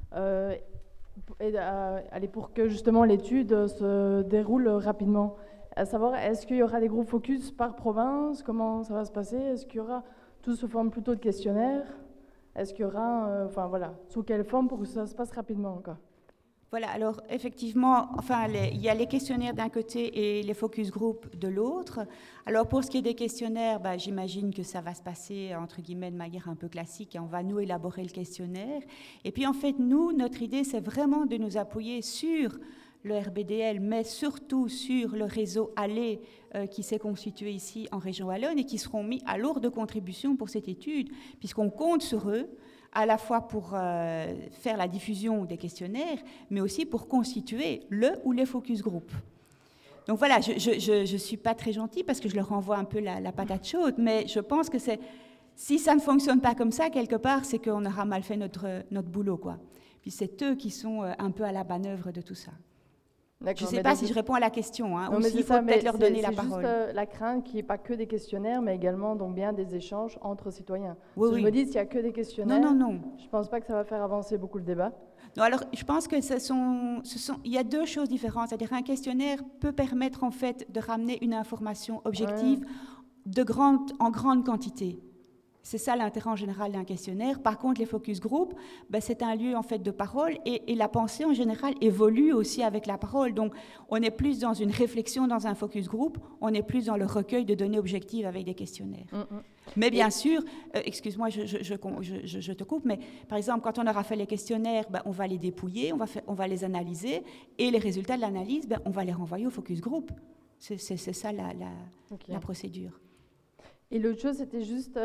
pour que justement l'étude se déroule rapidement. À savoir, est-ce qu'il y aura des groupes focus par province? Comment ça va se passer? Est-ce qu'il y aura tout sous forme plutôt de questionnaires? Est-ce qu'il y aura, sous quelle forme pour que ça se passe rapidement, quoi? Voilà, alors effectivement, il y a les questionnaires d'un côté et les focus group de l'autre. Alors pour ce qui est des questionnaires, j'imagine que ça va se passer entre guillemets de manière un peu classique et on va nous élaborer le questionnaire. Et puis en fait, notre idée, c'est vraiment de nous appuyer sur le RBDL, mais surtout sur le réseau Allez qui s'est constitué ici en région Wallonne et qui seront mis à lourde contribution pour cette étude, puisqu'on compte sur eux à la fois pour faire la diffusion des questionnaires, mais aussi pour constituer le ou les focus group. Donc voilà, je ne suis pas très gentille parce que je leur renvoie un peu la patate chaude, mais je pense que si ça ne fonctionne pas comme ça, quelque part, c'est qu'on aura mal fait notre boulot, quoi. Puis c'est eux qui sont un peu à la manœuvre de tout ça. Je ne sais pas si je réponds à la question, hein, ou s'il faut peut-être leur donner la parole. C'est juste la crainte qu'il n'y ait pas que des questionnaires, mais également donc bien des échanges entre citoyens. Oui, Je me dis, s'il n'y a que des questionnaires, non. Je ne pense pas que ça va faire avancer beaucoup le débat. Non, alors, je pense que il y a deux choses différentes. C'est-à-dire un questionnaire peut permettre en fait de ramener une information objective en grande quantité. C'est ça l'intérêt en général d'un questionnaire. Par contre, les focus group, c'est un lieu en fait de parole et la pensée en général évolue aussi avec la parole. Donc, on est plus dans une réflexion dans un focus group, on est plus dans le recueil de données objectives avec des questionnaires. Mais bien sûr, excuse-moi, je te coupe, mais par exemple, quand on aura fait les questionnaires, on va les dépouiller, on va les analyser et les résultats de l'analyse, on va les renvoyer au focus group. C'est ça la procédure. Et l'autre chose, c'était juste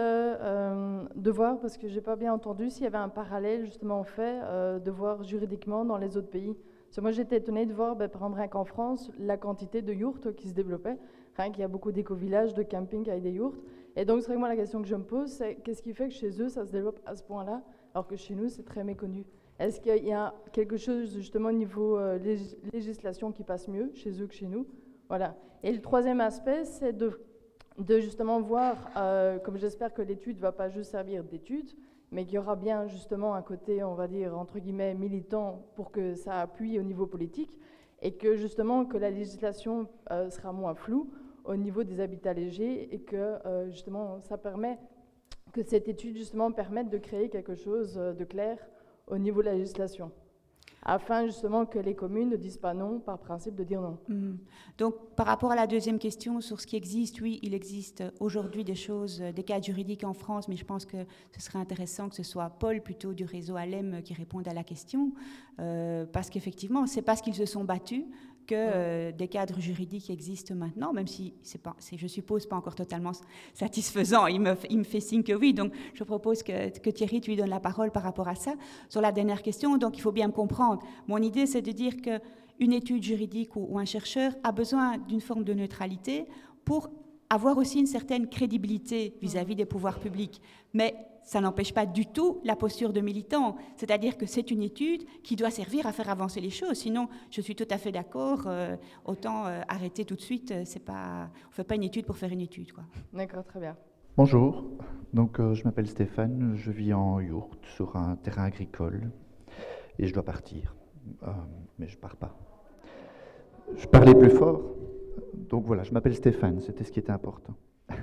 de voir, parce que je n'ai pas bien entendu, s'il y avait un parallèle justement fait, de voir juridiquement dans les autres pays. Parce que moi, j'étais étonnée de voir, par exemple, rien qu'en France, la quantité de yourtes qui se développait. Rien qu'il y a beaucoup d'éco-villages, de camping avec des yourtes. Et donc, c'est vraiment la question que je me pose, c'est qu'est-ce qui fait que chez eux, ça se développe à ce point-là, alors que chez nous, c'est très méconnu. Est-ce qu'il y a quelque chose, justement, au niveau législation qui passe mieux chez eux que chez nous? Voilà. Et le troisième aspect, c'est de justement voir, comme j'espère que l'étude ne va pas juste servir d'étude, mais qu'il y aura bien justement un côté, on va dire, entre guillemets, militant pour que ça appuie au niveau politique et que justement que la législation sera moins floue au niveau des habitats légers et que justement ça permet que cette étude justement permette de créer quelque chose de clair au niveau de la législation, afin justement que les communes ne disent pas non par principe de dire non. Donc par rapport à la deuxième question sur ce qui existe, oui, il existe aujourd'hui des choses, des cadres juridiques en France, mais je pense que ce serait intéressant que ce soit Paul plutôt du réseau ALEM qui réponde à la question, parce qu'effectivement, c'est parce qu'ils se sont battus que des cadres juridiques existent maintenant, même si c'est, je suppose, pas encore totalement satisfaisant. Il me fait signe que oui, donc je propose que Thierry, tu lui donnes la parole par rapport à ça. Sur la dernière question, donc il faut bien me comprendre. Mon idée, c'est de dire qu'une étude juridique ou un chercheur a besoin d'une forme de neutralité pour avoir aussi une certaine crédibilité vis-à-vis des pouvoirs publics. Mais ça n'empêche pas du tout la posture de militant. C'est-à-dire que c'est une étude qui doit servir à faire avancer les choses. Sinon, je suis tout à fait d'accord, autant arrêter tout de suite. On ne fait pas une étude pour faire une étude, quoi. D'accord, très bien. Bonjour, donc je m'appelle Stéphane, je vis en yourte sur un terrain agricole et je dois partir, mais je ne pars pas. Je parlais plus fort, donc voilà, je m'appelle Stéphane, c'était ce qui était important.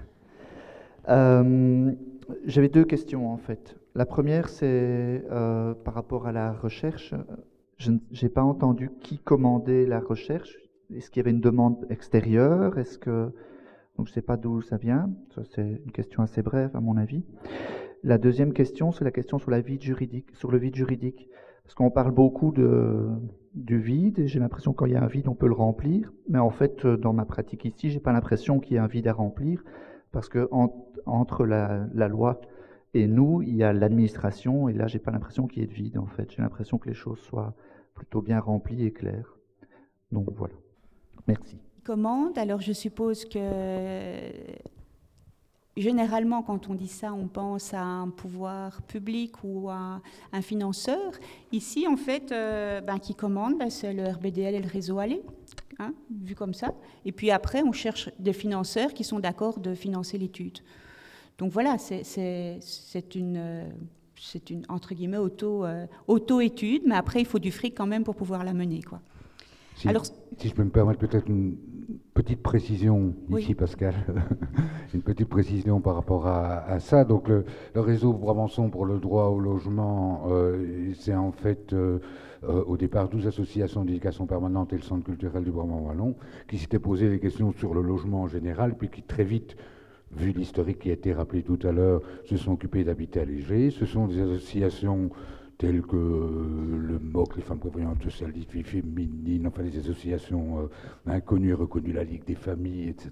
J'avais deux questions en fait. La première, c'est par rapport à la recherche. Je n'ai pas entendu qui commandait la recherche. Est-ce qu'il y avait une demande extérieure? Donc je ne sais pas d'où ça vient. Ça, c'est une question assez brève à mon avis. La deuxième question, c'est la question sur le vide juridique. Parce qu'on parle beaucoup du vide, et j'ai l'impression que quand il y a un vide, on peut le remplir. Mais en fait, dans ma pratique ici, j'ai pas l'impression qu'il y ait un vide à remplir. Parce que entre la loi et nous, il y a l'administration, et là, j'ai pas l'impression qu'il y ait de vide, en fait. J'ai l'impression que les choses soient plutôt bien remplies et claires. Donc voilà. Merci. Commande, alors je suppose que généralement, quand on dit ça, on pense à un pouvoir public ou à un financeur. Ici, en fait, qui commande, c'est le RBDL et le réseau Allez. Hein, vu comme ça. Et puis après, on cherche des financeurs qui sont d'accord de financer l'étude. Donc voilà, c'est une entre guillemets auto-étude, mais après, il faut du fric quand même pour pouvoir la mener, quoi. Si je peux me permettre peut-être une Petite précision, ici Pascal, une petite précision par rapport à ça. Donc le réseau Brabançon pour le droit au logement, c'est en fait au départ 12 associations d'éducation permanente et le Centre culturel du Brabant Wallon qui s'étaient posé des questions sur le logement en général, puis qui très vite, vu l'historique qui a été rappelé tout à l'heure, se sont occupés d'habitat léger. Ce sont des associations telles que le MOC, les femmes prévoyantes sociales dites féminines, enfin les associations inconnues et reconnues, la Ligue des familles, etc.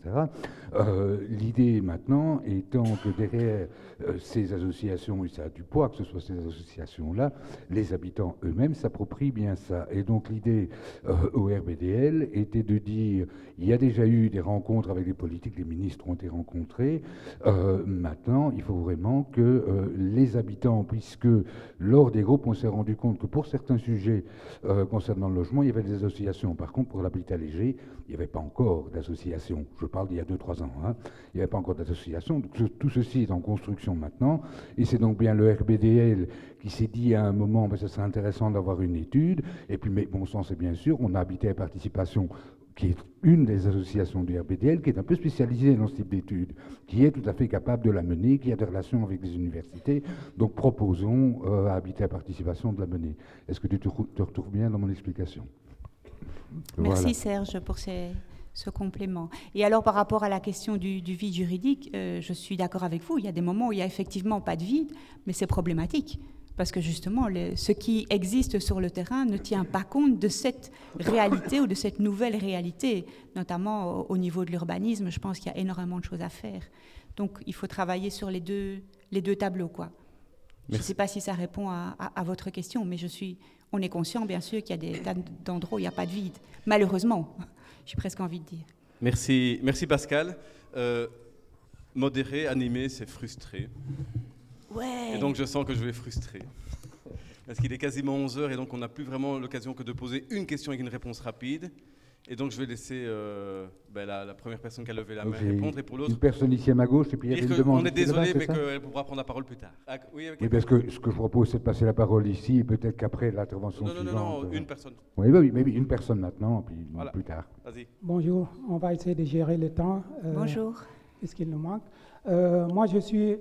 L'idée maintenant étant que derrière ces associations, et ça a du poids que ce soit ces associations-là, les habitants eux-mêmes s'approprient bien ça. Et donc l'idée au RBDL était de dire, il y a déjà eu des rencontres avec les politiques, les ministres ont été rencontrés, maintenant il faut vraiment que les habitants, puisque lors des groupes on s'est rendu compte que pour certains sujets concernant le logement, il y avait des associations. Par contre, pour l'habitat léger, il n'y avait pas encore d'association. Je parle d'il y a 2-3 ans. Hein. Il n'y avait pas encore d'association. Tout ceci est en construction maintenant. Et c'est donc bien le RBDL qui s'est dit à un moment, ben, ce serait intéressant d'avoir une étude. Et puis, mais bon sens, c'est bien sûr, on a Habitat et Participation, qui est une des associations du RBDL, qui est un peu spécialisée dans ce type d'études, qui est tout à fait capable de la mener, qui a des relations avec les universités. Donc proposons à Habitat et Participation de la mener. Est-ce que tu te retrouves bien dans mon explication? Merci voilà. Serge pour ce complément. Et alors par rapport à la question du vide juridique, je suis d'accord avec vous, il y a des moments où il n'y a effectivement pas de vide, mais c'est problématique. Parce que justement, ce qui existe sur le terrain ne tient pas compte de cette réalité ou de cette nouvelle réalité, notamment au niveau de l'urbanisme. Je pense qu'il y a énormément de choses à faire. Donc, il faut travailler sur les deux tableaux, quoi. Je ne sais pas si ça répond à votre question, mais on est conscient, bien sûr, qu'il y a des tas d'endroits où il n'y a pas de vide. Malheureusement, j'ai presque envie de dire. Merci Pascal. Modérer, animer, c'est frustrer. Ouais. Et donc je sens que je vais frustrer. Parce qu'il est quasiment 11h et donc on n'a plus vraiment l'occasion que de poser une question avec une réponse rapide. Et donc je vais laisser la première personne qui a levé la main répondre. Et pour l'autre, une personne ici à ma gauche et puis il y a une demande. On est désolé, mais qu'elle pourra prendre la parole plus tard. Ah, oui, parce que ce que je propose, c'est de passer la parole ici et peut-être qu'après l'intervention suivante... Non, une personne. Oui, mais une personne maintenant, puis voilà. Plus tard. Vas-y. Bonjour, on va essayer de gérer le temps. Bonjour. Qu'est-ce qu'il nous manque? Moi, je suis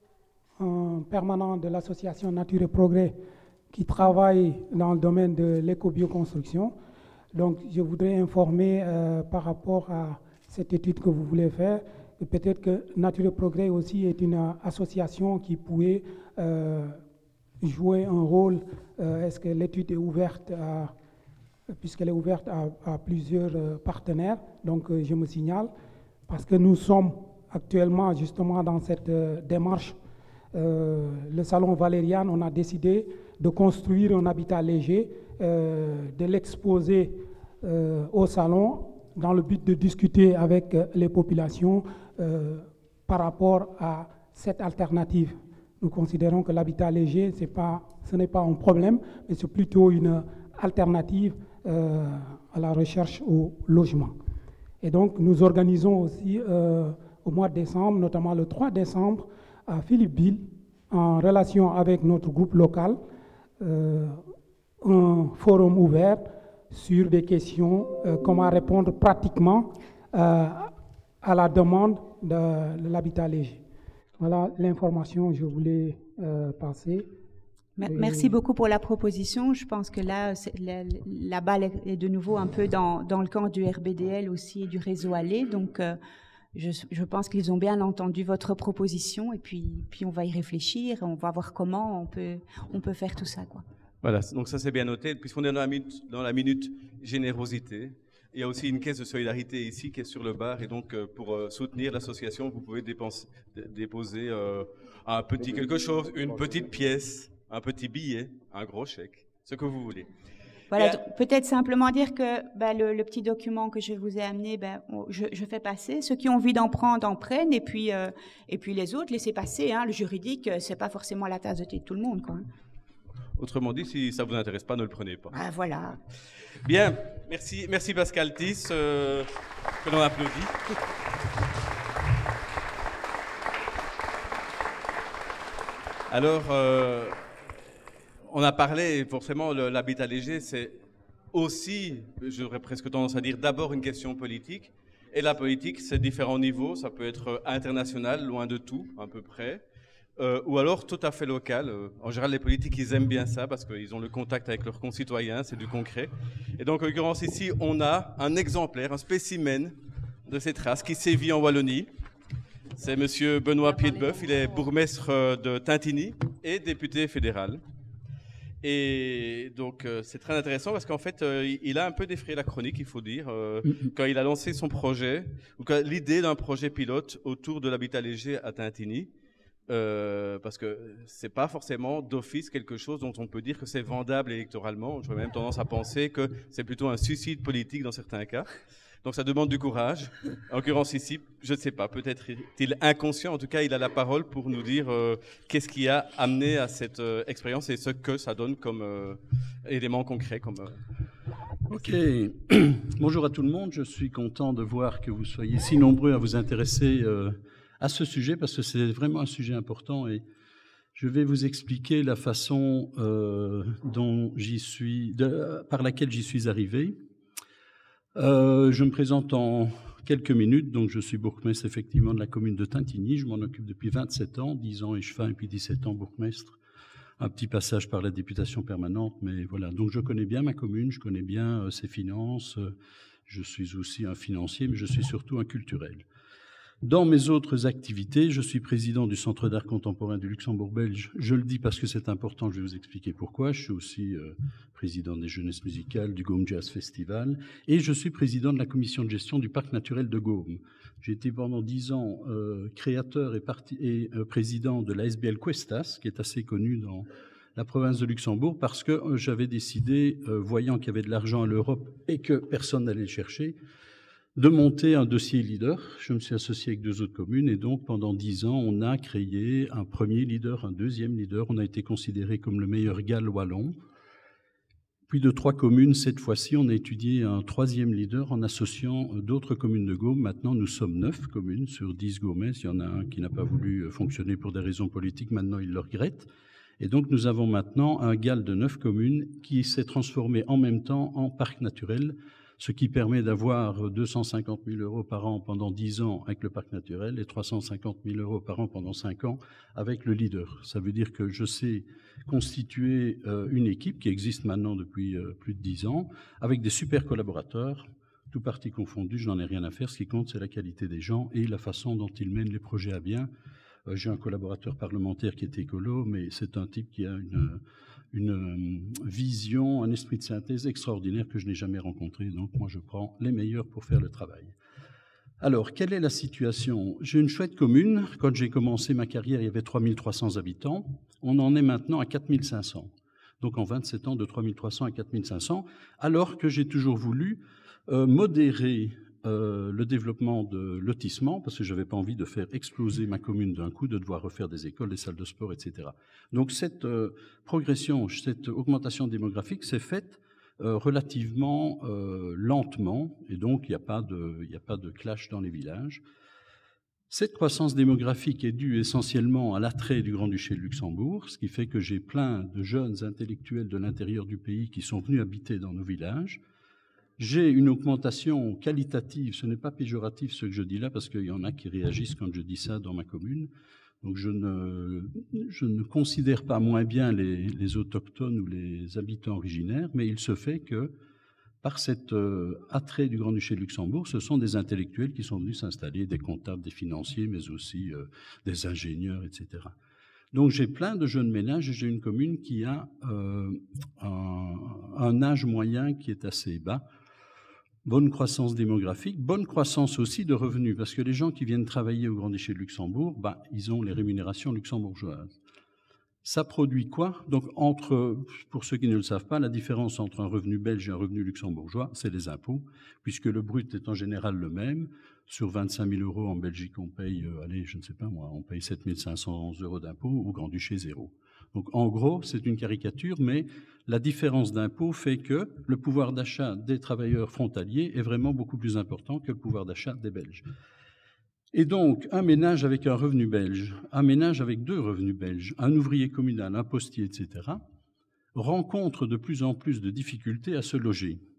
un permanent de l'association Nature et Progrès qui travaille dans le domaine de l'éco-bioconstruction. Donc, je voudrais informer par rapport à cette étude que vous voulez faire, et peut-être que Nature et Progrès aussi est une association qui pourrait jouer un rôle. Est-ce que l'étude est ouverte puisqu'elle est ouverte à plusieurs partenaires, donc je me signale, parce que nous sommes actuellement justement dans cette démarche. Le salon Valériane, on a décidé de construire un habitat léger, de l'exposer au salon dans le but de discuter avec les populations par rapport à cette alternative. Nous considérons que l'habitat léger, ce n'est pas un problème, mais c'est plutôt une alternative à la recherche au logement. Et donc nous organisons aussi au mois de décembre, notamment le 3 décembre, à Philippeville, en relation avec notre groupe local, un forum ouvert sur des questions, comment répondre pratiquement à la demande de l'habitat léger. Voilà l'information que je voulais passer. Merci beaucoup pour la proposition. Je pense que là, la balle est de nouveau un peu dans le camp du RBDL aussi et du réseau Allé. Donc, je pense qu'ils ont bien entendu votre proposition et puis on va y réfléchir, on va voir comment on peut faire tout ça, quoi. Voilà, donc ça c'est bien noté. Puisqu'on est dans la minute générosité, il y a aussi une caisse de solidarité ici qui est sur le bar et donc pour soutenir l'association, vous pouvez déposer un petit quelque chose, une petite pièce, un petit billet, un gros chèque, ce que vous voulez. Voilà, peut-être simplement dire que le petit document que je vous ai amené, je fais passer. Ceux qui ont envie d'en prendre, en prennent, et puis les autres, laissez passer. Hein. Le juridique, c'est pas forcément la tasse de thé de tout le monde, quoi. Autrement dit, si ça vous intéresse pas, ne le prenez pas. Ah, voilà. Bien, merci Pascal Thys, que l'on applaudit. Alors, on a parlé, forcément, l'habitat léger, c'est aussi, j'aurais presque tendance à dire, d'abord une question politique, Et la politique, c'est différents niveaux. Ça peut être international, loin de tout, à peu près, ou alors tout à fait local. En général, les politiques, ils aiment bien ça parce qu'ils ont le contact avec leurs concitoyens, c'est du concret. Et donc, en l'occurrence, ici, on a un exemplaire, un spécimen de cette race qui sévit en Wallonie. C'est monsieur Benoît Piedboeuf, il est bourgmestre de Tintigny et député fédéral. Et donc, c'est très intéressant parce qu'en fait, il a un peu défrayé la chronique, il faut dire, quand il a lancé son projet, ou l'idée d'un projet pilote autour de l'habitat léger à Tintigny, parce que c'est pas forcément d'office quelque chose dont on peut dire que c'est vendable électoralement. J'aurais même tendance à penser que c'est plutôt un suicide politique dans certains cas. Donc ça demande du courage. En l'occurrence ici, je ne sais pas, peut-être est-il inconscient, en tout cas il a la parole pour nous dire qu'est-ce qui a amené à cette expérience et ce que ça donne comme élément concret. Ok, bonjour à tout le monde, je suis content de voir que vous soyez si nombreux à vous intéresser à ce sujet parce que c'est vraiment un sujet important et je vais vous expliquer la façon par laquelle j'y suis arrivé. Je me présente en quelques minutes, donc je suis bourgmestre effectivement de la commune de Tintigny, je m'en occupe depuis 27 ans, 10 ans échevin et puis 17 ans bourgmestre, un petit passage par la députation permanente, mais voilà, donc je connais bien ma commune, je connais bien ses finances, je suis aussi un financier, mais je suis surtout un culturel. Dans mes autres activités, je suis président du Centre d'art contemporain du Luxembourg belge. Je le dis parce que c'est important, je vais vous expliquer pourquoi. Je suis aussi président des Jeunesses musicales, du Gaume Jazz Festival, et je suis président de la commission de gestion du parc naturel de Gaume. J'ai été pendant 10 ans créateur et président de la SBL Questas, qui est assez connue dans la province de Luxembourg, parce que j'avais décidé, voyant qu'il y avait de l'argent à l'Europe et que personne n'allait le chercher, de monter un dossier leader. Je me suis associé avec 2 autres communes et donc pendant 10 ans, on a créé un premier leader, un deuxième leader. On a été considéré comme le meilleur GAL wallon. Puis de 3 communes, cette fois-ci, on a étudié un 3e leader en associant d'autres communes de Gaume. Maintenant, nous sommes 9 communes sur 10 Gaumaises. Il y en a un qui n'a pas voulu fonctionner pour des raisons politiques. Maintenant, il le regrette. Et donc, nous avons maintenant un GAL de 9 communes qui s'est transformé en même temps en parc naturel, ce qui permet d'avoir 250 000 € par an pendant 10 ans avec le parc naturel et 350 000 € par an pendant 5 ans avec le leader. Ça veut dire que je sais constituer une équipe qui existe maintenant depuis plus de 10 ans, avec des super collaborateurs, tout parti confondu, je n'en ai rien à faire. Ce qui compte, c'est la qualité des gens et la façon dont ils mènent les projets à bien. J'ai un collaborateur parlementaire qui est écolo, mais c'est un type qui a une vision, un esprit de synthèse extraordinaire que je n'ai jamais rencontré. Donc moi, je prends les meilleurs pour faire le travail. Alors, quelle est la situation? J'ai une chouette commune. Quand j'ai commencé ma carrière, il y avait 3300 habitants. On en est maintenant à 4500. Donc en 27 ans, de 3300 à 4500, alors que j'ai toujours voulu modérer le développement de lotissement, parce que je n'avais pas envie de faire exploser ma commune d'un coup, de devoir refaire des écoles, des salles de sport, etc. Donc cette progression, cette augmentation démographique s'est faite relativement lentement, et donc il n'y a pas de clash dans les villages. Cette croissance démographique est due essentiellement à l'attrait du Grand-Duché de Luxembourg, ce qui fait que j'ai plein de jeunes intellectuels de l'intérieur du pays qui sont venus habiter dans nos villages. J'ai une augmentation qualitative, ce n'est pas péjoratif ce que je dis là, parce qu'il y en a qui réagissent quand je dis ça dans ma commune. Donc je ne considère pas moins bien les autochtones ou les habitants originaires, mais il se fait que par cet attrait du Grand-Duché de Luxembourg, ce sont des intellectuels qui sont venus s'installer, des comptables, des financiers, mais aussi des ingénieurs, etc. Donc j'ai plein de jeunes ménages et j'ai une commune qui a un âge moyen qui est assez bas. Bonne croissance démographique, bonne croissance aussi de revenus, parce que les gens qui viennent travailler au Grand-Duché de Luxembourg, ils ont les rémunérations luxembourgeoises. Ça produit quoi? Donc, pour ceux qui ne le savent pas, la différence entre un revenu belge et un revenu luxembourgeois, c'est les impôts, puisque le brut est en général le même. Sur 25 000 € en Belgique, on paye, je ne sais pas moi, on paye 7 500 € d'impôts, au Grand-Duché, 0. Donc, en gros, c'est une caricature, mais la différence d'impôt fait que le pouvoir d'achat des travailleurs frontaliers est vraiment beaucoup plus important que le pouvoir d'achat des Belges. Et donc, un ménage avec un revenu belge, un ménage avec 2 revenus belges, un ouvrier communal, un postier, etc., rencontre de plus en plus de difficultés à se loger.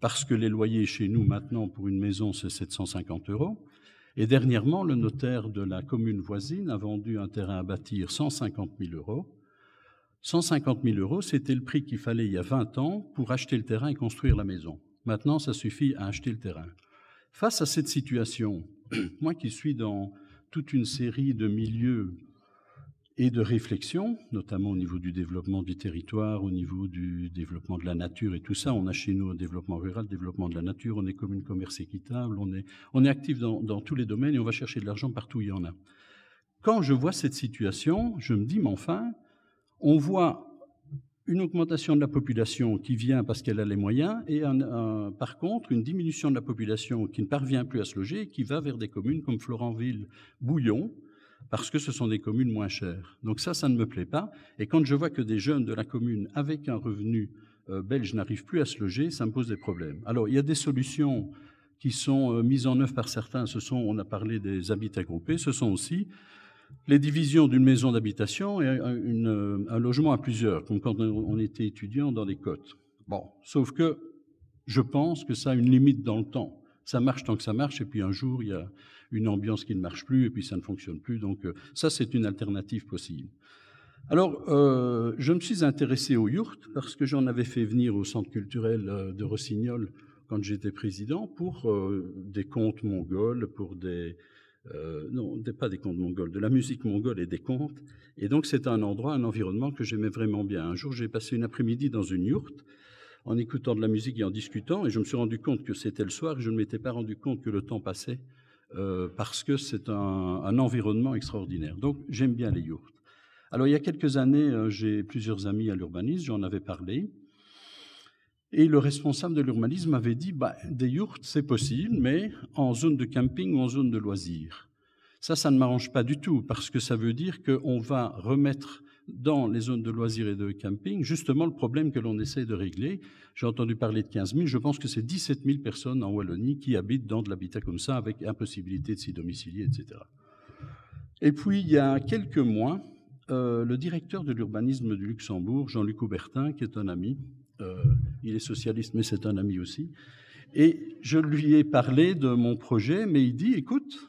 parce que les loyers chez nous, maintenant, pour une maison, c'est 750 €. Et dernièrement, le notaire de la commune voisine a vendu un terrain à bâtir 150 000 €. 150 000 €, c'était le prix qu'il fallait il y a 20 ans pour acheter le terrain et construire la maison. Maintenant, ça suffit à acheter le terrain. Face à cette situation, moi qui suis dans toute une série de milieux et de réflexions, notamment au niveau du développement du territoire, au niveau du développement de la nature et tout ça. On a chez nous un développement rural, développement de la nature, on est commune commerce équitable, on est actif dans tous les domaines et on va chercher de l'argent partout où il y en a. Quand je vois cette situation, je me dis, mais enfin, on voit une augmentation de la population qui vient parce qu'elle a les moyens et par contre une diminution de la population qui ne parvient plus à se loger et qui va vers des communes comme Florentville, Bouillon, parce que ce sont des communes moins chères. Donc ça ne me plaît pas. Et quand je vois que des jeunes de la commune avec un revenu belge n'arrivent plus à se loger, ça me pose des problèmes. Alors il y a des solutions qui sont mises en œuvre par certains. On a parlé des habitats groupés, ce sont aussi les divisions d'une maison d'habitation et un logement à plusieurs, comme quand on était étudiant dans des cotes. Bon, sauf que je pense que ça a une limite dans le temps. Ça marche tant que ça marche, et puis un jour, il y a une ambiance qui ne marche plus, et puis ça ne fonctionne plus. Donc ça, c'est une alternative possible. Alors, je me suis intéressé aux yurts, parce que j'en avais fait venir au centre culturel de Rossignol quand j'étais président, pour des contes mongols, pour des... non, pas des contes mongols, de la musique mongole et des contes. Et donc, c'est un endroit, un environnement que j'aimais vraiment bien. Un jour, j'ai passé une après-midi dans une yourte, en écoutant de la musique et en discutant, et je me suis rendu compte que c'était le soir, et je ne m'étais pas rendu compte que le temps passait, parce que c'est un environnement extraordinaire. Donc, j'aime bien les yourtes. Alors, il y a quelques années, j'ai plusieurs amis à l'urbanisme, j'en avais parlé, et le responsable de l'urbanisme m'avait dit, des yourtes, c'est possible, mais en zone de camping ou en zone de loisirs. Ça ne m'arrange pas du tout, parce que ça veut dire qu'on va remettre dans les zones de loisirs et de camping justement le problème que l'on essaie de régler. J'ai entendu parler de 15 000, je pense que c'est 17 000 personnes en Wallonie qui habitent dans de l'habitat comme ça, avec impossibilité de s'y domicilier, etc. Et puis, il y a quelques mois, le directeur de l'urbanisme du Luxembourg, Jean-Luc Aubertin, qui est un ami, il est socialiste, mais c'est un ami aussi, et je lui ai parlé de mon projet, mais il dit, écoute,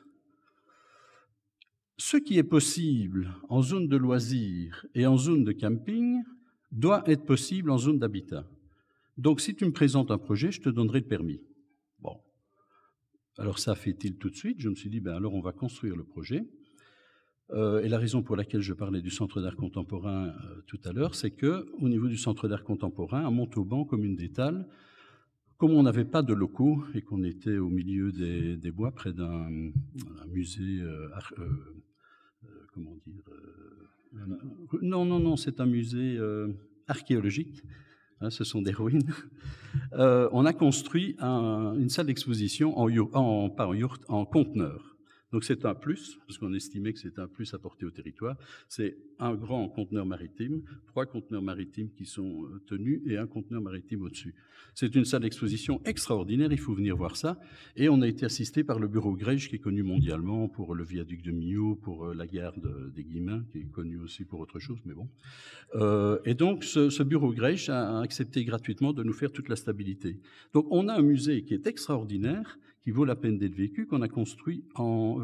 ce qui est possible en zone de loisirs et en zone de camping doit être possible en zone d'habitat. Donc, si tu me présentes un projet, je te donnerai le permis. Bon. Alors, ça fait-il tout de suite. Je me suis dit, alors on va construire le projet. Et la raison pour laquelle je parlais du Centre d'art contemporain tout à l'heure, c'est qu'au niveau du Centre d'art contemporain, à Montauban, commune d'Étals, comme on n'avait pas de locaux et qu'on était au milieu des bois, près d'un musée, comment dire, non, c'est un musée archéologique, hein, ce sont des ruines. On a construit une salle d'exposition en conteneur. Donc c'est un plus, parce qu'on estimait que c'était un plus apporté au territoire. C'est un grand conteneur maritime, 3 conteneurs maritimes qui sont tenus et un conteneur maritime au-dessus. C'est une salle d'exposition extraordinaire, il faut venir voir ça. Et on a été assisté par le bureau Grège, qui est connu mondialement pour le viaduc de Millau, pour la gare des Guillemins, qui est connu aussi pour autre chose, mais bon. Et donc ce bureau Grège a accepté gratuitement de nous faire toute la stabilité. Donc on a un musée qui est extraordinaire, qui vaut la peine d'être vécu, qu'on a construit en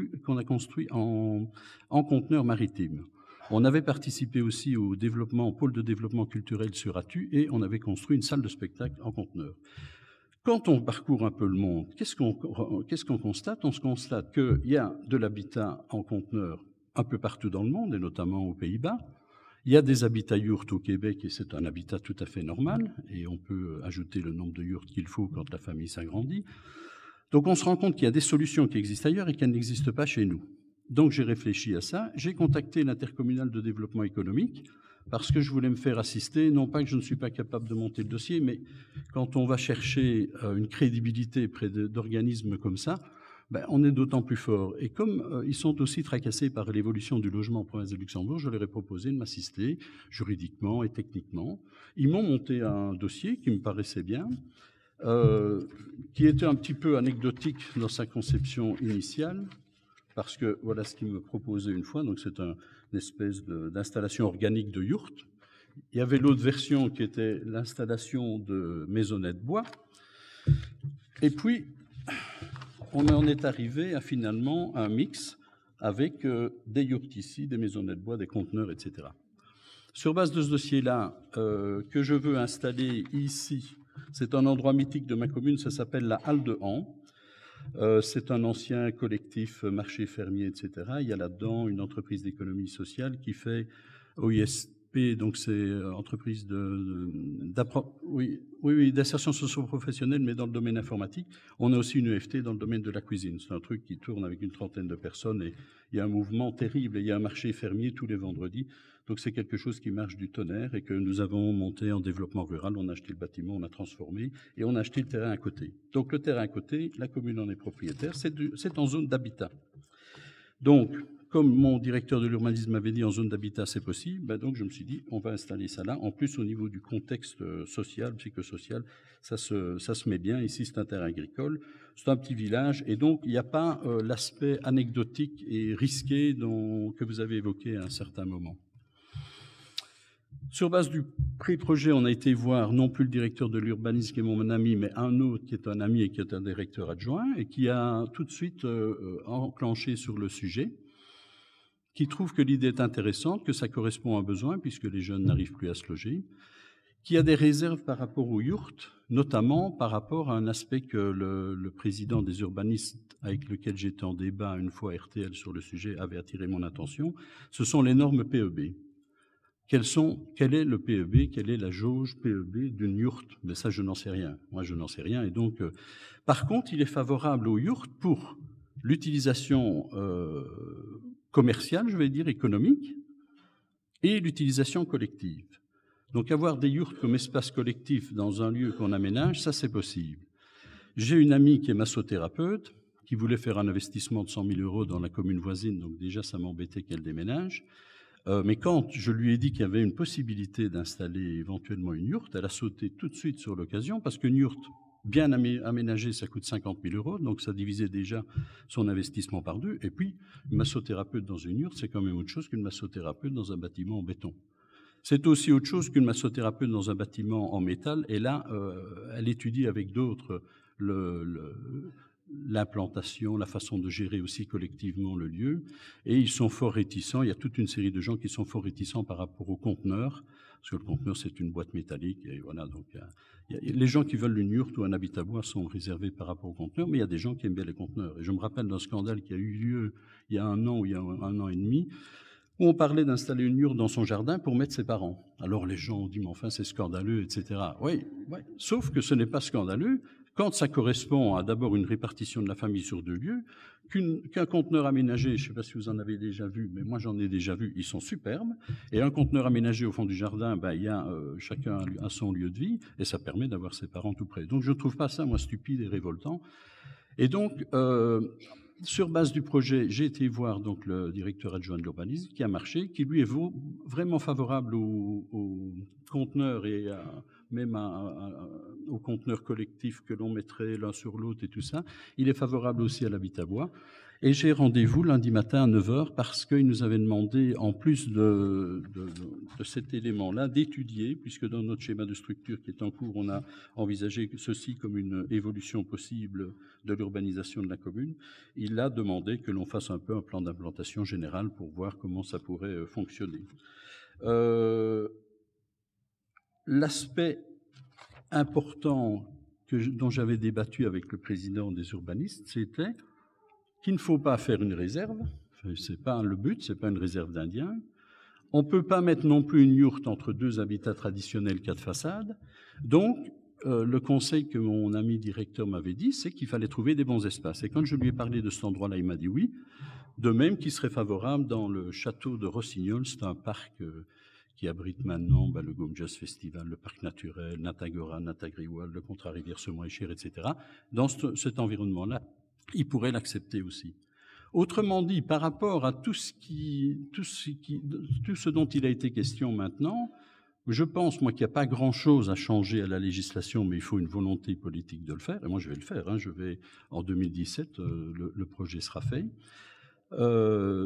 conteneur maritime. On avait participé aussi au pôle de développement culturel sur Attu et on avait construit une salle de spectacle en conteneur. Quand on parcourt un peu le monde, qu'est-ce qu'on constate? On se constate qu'il y a de l'habitat en conteneur un peu partout dans le monde, et notamment aux Pays-Bas. Il y a des habitats yurts au Québec, et c'est un habitat tout à fait normal, et on peut ajouter le nombre de yurts qu'il faut quand la famille s'agrandit. Donc on se rend compte qu'il y a des solutions qui existent ailleurs et qu'elles n'existent pas chez nous. Donc j'ai réfléchi à ça, j'ai contacté l'intercommunal de développement économique parce que je voulais me faire assister, non pas que je ne suis pas capable de monter le dossier, mais quand on va chercher une crédibilité près d'organismes comme ça, on est d'autant plus fort. Et comme ils sont aussi tracassés par l'évolution du logement en province de Luxembourg, je leur ai proposé de m'assister juridiquement et techniquement. Ils m'ont monté un dossier qui me paraissait bien, qui était un petit peu anecdotique dans sa conception initiale, parce que voilà ce qu'il me proposait une fois, donc c'est une espèce d'installation organique de yourte. Il y avait l'autre version qui était l'installation de maisonnettes bois, Et puis, on en est arrivé à finalement un mix avec des yurts ici, des maisonnettes de bois, des conteneurs, etc. Sur base de ce dossier-là, que je veux installer ici, c'est un endroit mythique de ma commune, ça s'appelle la Halle de Han. C'est un ancien collectif marché fermier, etc. Il y a là-dedans une entreprise d'économie sociale qui fait OISP, donc c'est entreprise d'insertion socio-professionnelle, mais dans le domaine informatique. On a aussi une EFT dans le domaine de la cuisine. C'est un truc qui tourne avec une trentaine de personnes et il y a un mouvement terrible. Et il y a un marché fermier tous les vendredis. Donc c'est quelque chose qui marche du tonnerre et que nous avons monté en développement rural. On a acheté le bâtiment, on a transformé et on a acheté le terrain à côté. Donc le terrain à côté, la commune en est propriétaire. C'est en zone d'habitat. Donc, comme mon directeur de l'urbanisme m'avait dit en zone d'habitat c'est possible, donc je me suis dit on va installer ça là. En plus au niveau du contexte social, psychosocial, ça se met bien. Ici c'est un terrain agricole, c'est un petit village et donc il n'y a pas l'aspect anecdotique et risqué que vous avez évoqué à un certain moment. Sur base du pré-projet, on a été voir non plus le directeur de l'urbanisme qui est mon ami, mais un autre qui est un ami et qui est un directeur adjoint et qui a tout de suite enclenché sur le sujet, qui trouve que l'idée est intéressante, que ça correspond à un besoin puisque les jeunes n'arrivent plus à se loger, qui a des réserves par rapport aux yurts, notamment par rapport à un aspect que le président des urbanistes avec lequel j'étais en débat une fois à RTL sur le sujet avait attiré mon attention, ce sont les normes PEB. Quel est le PEB, quelle est la jauge PEB d'une yourte? Mais ça, je n'en sais rien. Moi, je n'en sais rien. Et donc, par contre, il est favorable aux yourtes pour l'utilisation commerciale, je vais dire, économique, et l'utilisation collective. Donc, avoir des yourtes comme espace collectif dans un lieu qu'on aménage, ça, c'est possible. J'ai une amie qui est massothérapeute, qui voulait faire un investissement de 100 000 € dans la commune voisine, donc déjà, ça m'embêtait qu'elle déménage. Mais quand je lui ai dit qu'il y avait une possibilité d'installer éventuellement une yourte, elle a sauté tout de suite sur l'occasion, parce qu'une yourte bien aménagée, ça coûte 50 000 €, donc ça divisait déjà son investissement par deux. Et puis, une massothérapeute dans une yourte, c'est quand même autre chose qu'une massothérapeute dans un bâtiment en béton. C'est aussi autre chose qu'une massothérapeute dans un bâtiment en métal, et là, elle étudie avec d'autres l'implantation, la façon de gérer aussi collectivement le lieu, et ils sont fort réticents. Il y a toute une série de gens qui sont fort réticents par rapport au conteneur, parce que le conteneur c'est une boîte métallique, et voilà. Donc les gens qui veulent une yourte ou un habitat bois sont réservés par rapport au conteneur, mais il y a des gens qui aiment bien les conteneurs. Et je me rappelle d'un scandale qui a eu lieu il y a un an ou il y a un an et demi, où on parlait d'installer une yourte dans son jardin pour mettre ses parents. Alors les gens ont dit, mais enfin c'est scandaleux, etc. Oui, sauf que ce n'est pas scandaleux quand ça correspond à d'abord une répartition de la famille sur deux lieux, qu'un conteneur aménagé, je ne sais pas si vous en avez déjà vu, mais moi j'en ai déjà vu, ils sont superbes, et un conteneur aménagé au fond du jardin, il y a chacun a son lieu de vie, et ça permet d'avoir ses parents tout près. Donc je ne trouve pas ça, moi, stupide et révoltant. Et donc, sur base du projet, j'ai été voir donc le directeur adjoint de l'urbanisme qui a marché, qui lui est vraiment favorable aux conteneurs et même aux conteneurs collectifs que l'on mettrait l'un sur l'autre et tout ça. Il est favorable aussi à l'habitat bois. Et j'ai rendez-vous lundi matin à 9h parce qu'il nous avait demandé, en plus de cet élément-là, d'étudier, puisque dans notre schéma de structure qui est en cours, on a envisagé ceci comme une évolution possible de l'urbanisation de la commune. Il a demandé que l'on fasse un peu un plan d'implantation général pour voir comment ça pourrait fonctionner. L'aspect important dont j'avais débattu avec le président des urbanistes, c'était qu'il ne faut pas faire une réserve, c'est pas le but, c'est pas une réserve d'Indiens. On ne peut pas mettre non plus une yourte entre deux habitats traditionnels, 4 façades. Donc, le conseil que mon ami directeur m'avait dit, c'est qu'il fallait trouver des bons espaces. Et quand je lui ai parlé de cet endroit-là, il m'a dit oui. De même qu'il serait favorable dans le château de Rossignol, c'est un parc qui abrite maintenant le Gom Jazz Festival, le parc naturel, Natagora, Natagriwal, le Contrat-Rivière-Semois-Et-Cher, etc. Dans cet environnement-là, il pourrait l'accepter aussi. Autrement dit, par rapport à tout ce dont il a été question maintenant, je pense, moi, qu'il n'y a pas grand-chose à changer à la législation, mais il faut une volonté politique de le faire. Et moi, je vais le faire. En 2017, le projet sera fait.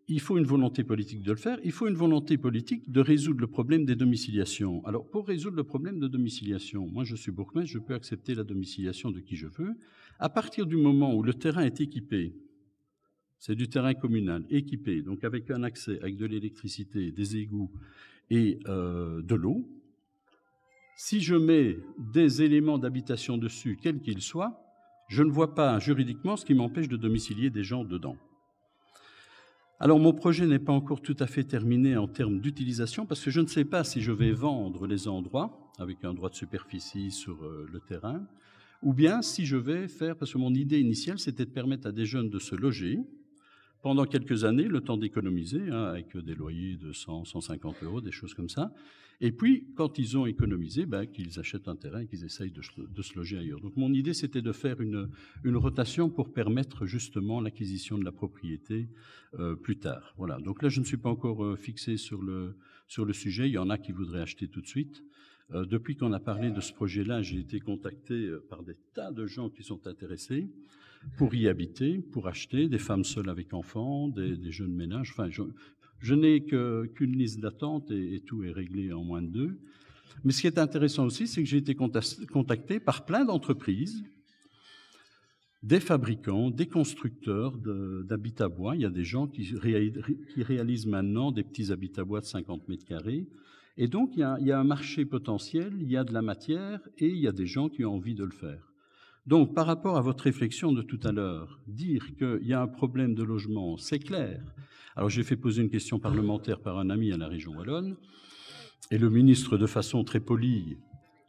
il faut une volonté politique de le faire, il faut une volonté politique de résoudre le problème des domiciliations. Alors, pour résoudre le problème de domiciliation, moi je suis bourgmestre, je peux accepter la domiciliation de qui je veux. À partir du moment où le terrain est équipé, c'est du terrain communal, équipé, donc avec un accès, avec de l'électricité, des égouts et de l'eau, si je mets des éléments d'habitation dessus, quels qu'ils soient, je ne vois pas juridiquement ce qui m'empêche de domicilier des gens dedans. Alors mon projet n'est pas encore tout à fait terminé en termes d'utilisation parce que je ne sais pas si je vais vendre les endroits avec un droit de superficie sur le terrain ou bien si je vais faire, parce que mon idée initiale c'était de permettre à des jeunes de se loger pendant quelques années, le temps d'économiser, avec des loyers de 100, 150 €, des choses comme ça. Et puis, quand ils ont économisé, qu'ils achètent un terrain et qu'ils essayent de se loger ailleurs. Donc mon idée, c'était de faire une rotation pour permettre justement l'acquisition de la propriété plus tard. Voilà. Donc là, je ne suis pas encore fixé sur le sujet. Il y en a qui voudraient acheter tout de suite. Depuis qu'on a parlé de ce projet-là, j'ai été contacté par des tas de gens qui sont intéressés pour y habiter, pour acheter, des femmes seules avec enfants, des jeunes ménages. Enfin, je n'ai qu'une liste d'attente et tout est réglé en moins de 2. Mais ce qui est intéressant aussi, c'est que j'ai été contacté par plein d'entreprises, des fabricants, des constructeurs d'habitats bois. Il y a des gens qui réalisent maintenant des petits habitats bois de 50 mètres carrés. Et donc, il y a un marché potentiel, il y a de la matière et il y a des gens qui ont envie de le faire. Donc, par rapport à votre réflexion de tout à l'heure, dire qu'il y a un problème de logement, c'est clair. Alors, j'ai fait poser une question parlementaire par un ami à la région wallonne, et le ministre, de façon très polie,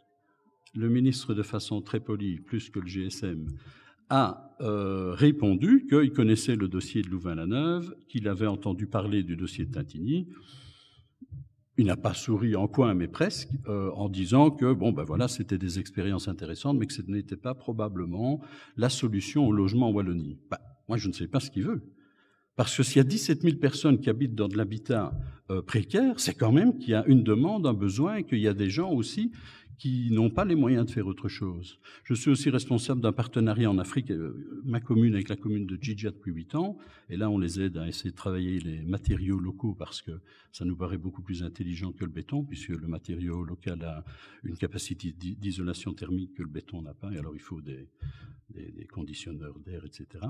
plus que le GSM, a répondu qu'il connaissait le dossier de Louvain-la-Neuve, qu'il avait entendu parler du dossier de Tintigny. Il n'a pas souri en coin, mais presque, en disant que voilà, c'était des expériences intéressantes, mais que ce n'était pas probablement la solution au logement en Wallonie. Moi, je ne sais pas ce qu'il veut. Parce que s'il y a 17 000 personnes qui habitent dans de l'habitat précaire, c'est quand même qu'il y a une demande, un besoin, et qu'il y a des gens aussi qui n'ont pas les moyens de faire autre chose. Je suis aussi responsable d'un partenariat en Afrique, ma commune avec la commune de Djidja depuis 8 ans, et là on les aide à essayer de travailler les matériaux locaux parce que ça nous paraît beaucoup plus intelligent que le béton, puisque le matériau local a une capacité d'isolation thermique que le béton n'a pas, et alors il faut des conditionneurs d'air, etc.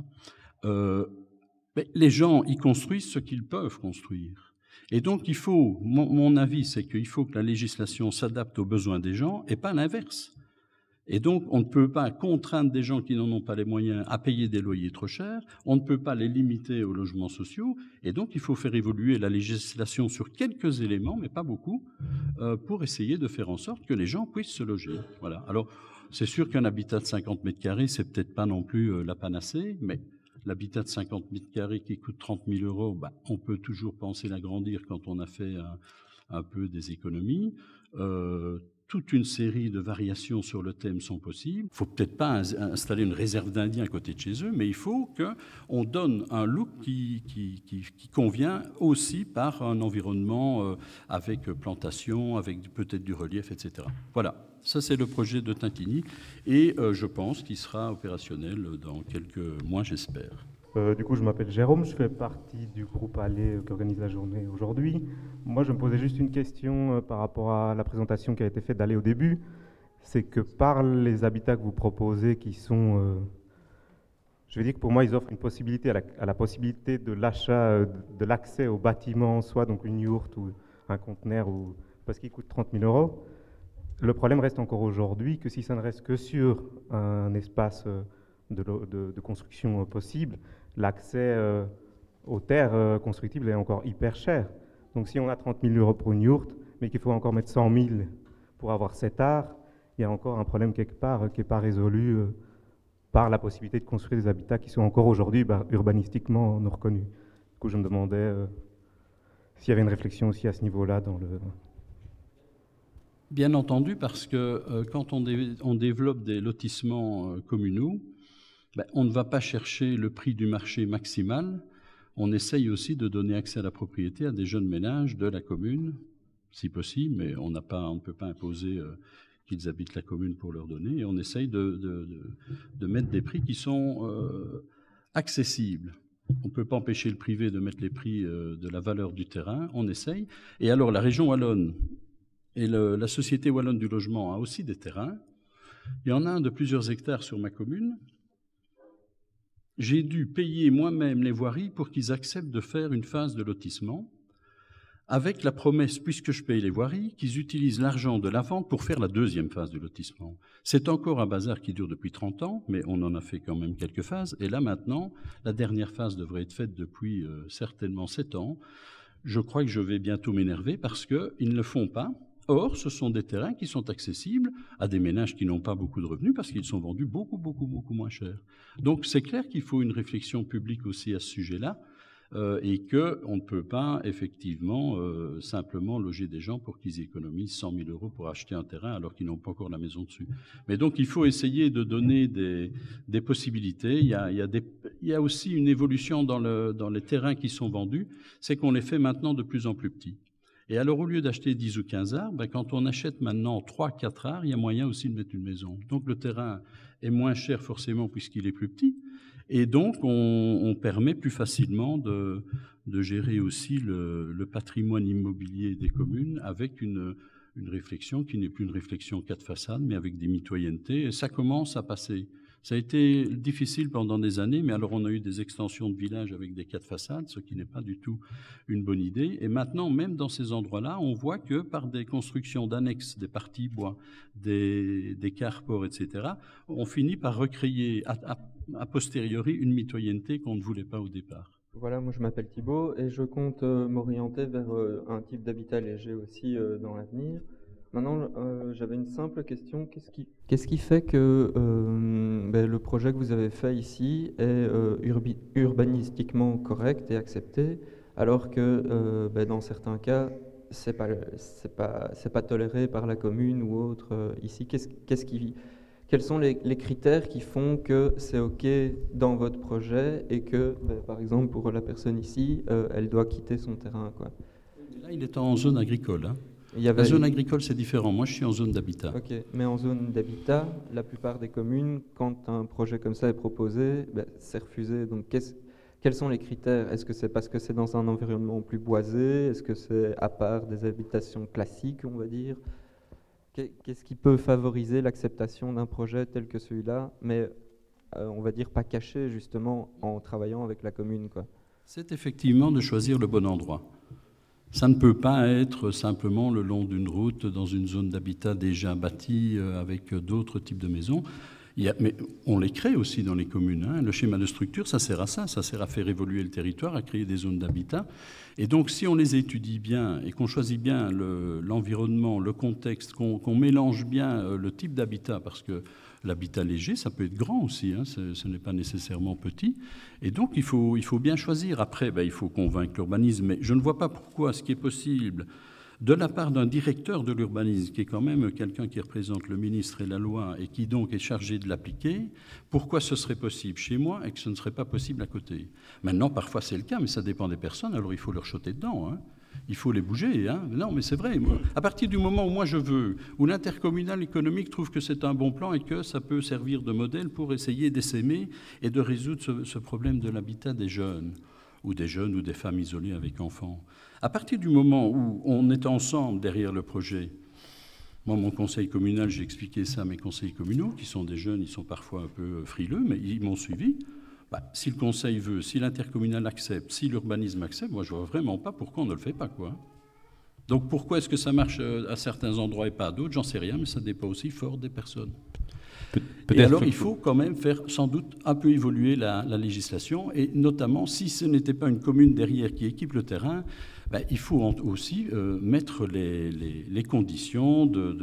Mais les gens, ils construisent ce qu'ils peuvent construire. Et donc, mon avis, c'est qu'il faut que la législation s'adapte aux besoins des gens et pas l'inverse. Et donc, on ne peut pas contraindre des gens qui n'en ont pas les moyens à payer des loyers trop chers, on ne peut pas les limiter aux logements sociaux, et donc il faut faire évoluer la législation sur quelques éléments, mais pas beaucoup, pour essayer de faire en sorte que les gens puissent se loger. Voilà. Alors, c'est sûr qu'un habitat de 50 mètres carrés, c'est peut-être pas non plus la panacée, mais l'habitat de 50 mètres carrés qui coûte 30 000 €, on peut toujours penser l'agrandir quand on a fait un peu des économies. Toute une série de variations sur le thème sont possibles. Il ne faut peut-être pas installer une réserve d'Indiens à côté de chez eux, mais il faut qu'on donne un look qui convient aussi par un environnement avec plantation, avec peut-être du relief, etc. Voilà. Ça, c'est le projet de Tintigny et je pense qu'il sera opérationnel dans quelques mois, j'espère. Du coup, je m'appelle Jérôme, je fais partie du groupe Aller qui organise la journée aujourd'hui. Moi, je me posais juste une question par rapport à la présentation qui a été faite d'Aller au début. C'est que par les habitats que vous proposez qui sont... je veux dire que pour moi, ils offrent une possibilité à la possibilité de l'achat, de l'accès au bâtiment, soit donc une yourte ou un conteneur, parce qu'il coûte 30 000 €. Le problème reste encore aujourd'hui que si ça ne reste que sur un espace de construction possible, l'accès aux terres constructibles est encore hyper cher. Donc si on a 30 000 € pour une yourte, mais qu'il faut encore mettre 100 000 pour avoir 7 arts, il y a encore un problème quelque part qui n'est pas résolu par la possibilité de construire des habitats qui sont encore aujourd'hui urbanistiquement non reconnus. Du coup, je me demandais s'il y avait une réflexion aussi à ce niveau-là dans le... Bien entendu, parce que quand on développe des lotissements communaux, on ne va pas chercher le prix du marché maximal, on essaye aussi de donner accès à la propriété à des jeunes ménages de la commune, si possible, mais on ne peut pas imposer qu'ils habitent la commune pour leur donner, et on essaye de mettre des prix qui sont accessibles. On ne peut pas empêcher le privé de mettre les prix de la valeur du terrain, on essaye. Et alors la région wallonne et la Société wallonne du logement a aussi des terrains. Il y en a un de plusieurs hectares sur ma commune. J'ai dû payer moi-même les voiries pour qu'ils acceptent de faire une phase de lotissement, avec la promesse, puisque je paye les voiries, qu'ils utilisent l'argent de la vente pour faire la deuxième phase de lotissement. C'est encore un bazar qui dure depuis 30 ans, mais on en a fait quand même quelques phases. Et là maintenant, la dernière phase devrait être faite depuis certainement 7 ans. Je crois que je vais bientôt m'énerver parce qu'ils ne le font pas. Or, ce sont des terrains qui sont accessibles à des ménages qui n'ont pas beaucoup de revenus parce qu'ils sont vendus beaucoup moins cher. Donc c'est clair qu'il faut une réflexion publique aussi à ce sujet-là. Et qu'on ne peut pas effectivement simplement loger des gens pour qu'ils économisent 100 000 € pour acheter un terrain alors qu'ils n'ont pas encore la maison dessus. Mais donc il faut essayer de donner des possibilités. Il y a aussi une évolution dans les terrains qui sont vendus, c'est qu'on les fait maintenant de plus en plus petits. Et alors au lieu d'acheter 10 ou 15 arbres, quand on achète maintenant 3-4 arbres, il y a moyen aussi de mettre une maison. Donc le terrain est moins cher forcément puisqu'il est plus petit. Et donc, on permet plus facilement de gérer aussi le patrimoine immobilier des communes avec une réflexion qui n'est plus une réflexion 4 façades, mais avec des mitoyennetés. Et ça commence à passer. Ça a été difficile pendant des années, mais alors on a eu des extensions de villages avec des 4 façades, ce qui n'est pas du tout une bonne idée. Et maintenant, même dans ces endroits-là, on voit que par des constructions d'annexes, des parties bois, des carports, etc., on finit par recréer a posteriori une mitoyenneté qu'on ne voulait pas au départ. Voilà, moi je m'appelle Thibaut et je compte m'orienter vers un type d'habitat léger aussi dans l'avenir. Maintenant, j'avais une simple question. Qu'est-ce qui fait que le projet que vous avez fait ici est urbanistiquement correct et accepté, alors que dans certains cas, c'est pas toléré par la commune ou autre ici. Quels sont les critères qui font que c'est OK dans votre projet et que, par exemple, pour la personne ici, elle doit quitter son terrain, quoi. Là, il est en zone agricole. Hein. La zone agricole, c'est différent. Moi, je suis en zone d'habitat. OK, mais en zone d'habitat, la plupart des communes, quand un projet comme ça est proposé, c'est refusé. Donc, quels sont les critères? Est-ce que c'est parce que c'est dans un environnement plus boisé? Est-ce que c'est à part des habitations classiques, on va dire? Qu'est-ce qui peut favoriser l'acceptation d'un projet tel que celui-là, mais on va dire pas caché, justement, en travaillant avec la commune, quoi? C'est effectivement de choisir le bon endroit. Ça ne peut pas être simplement le long d'une route, dans une zone d'habitat déjà bâtie, avec d'autres types de maisons. Mais on les crée aussi dans les communes. Hein. Le schéma de structure, ça sert à ça. Ça sert à faire évoluer le territoire, à créer des zones d'habitat. Et donc, si on les étudie bien et qu'on choisit bien l'environnement, le contexte, qu'on mélange bien le type d'habitat, parce que l'habitat léger, ça peut être grand aussi, hein, ce n'est pas nécessairement petit. Et donc, il faut bien choisir. Après, il faut convaincre l'urbanisme. Mais je ne vois pas pourquoi ce qui est possible de la part d'un directeur de l'urbanisme, qui est quand même quelqu'un qui représente le ministre et la loi et qui donc est chargé de l'appliquer, pourquoi ce serait possible chez moi et que ce ne serait pas possible à côté? Maintenant, parfois c'est le cas, mais ça dépend des personnes, alors il faut leur choter dedans. Hein. Il faut les bouger. Hein. Non, mais c'est vrai. À partir du moment où moi je veux, où l'intercommunal économique trouve que c'est un bon plan et que ça peut servir de modèle pour essayer d'essaimer et de résoudre ce problème de l'habitat des jeunes ou des femmes isolées avec enfants. À partir du moment où on est ensemble derrière le projet, moi, mon conseil communal, j'ai expliqué ça à mes conseillers communaux, qui sont des jeunes, ils sont parfois un peu frileux, mais ils m'ont suivi. Si le conseil veut, si l'intercommunal accepte, si l'urbanisme accepte, moi, je ne vois vraiment pas pourquoi on ne le fait pas, quoi. Donc, pourquoi est-ce que ça marche à certains endroits et pas à d'autres? J'en sais rien, mais ça dépend aussi fort des personnes. Et alors, il faut quand même faire, sans doute, un peu évoluer la législation, et notamment, si ce n'était pas une commune derrière qui équipe le terrain, il faut aussi mettre les conditions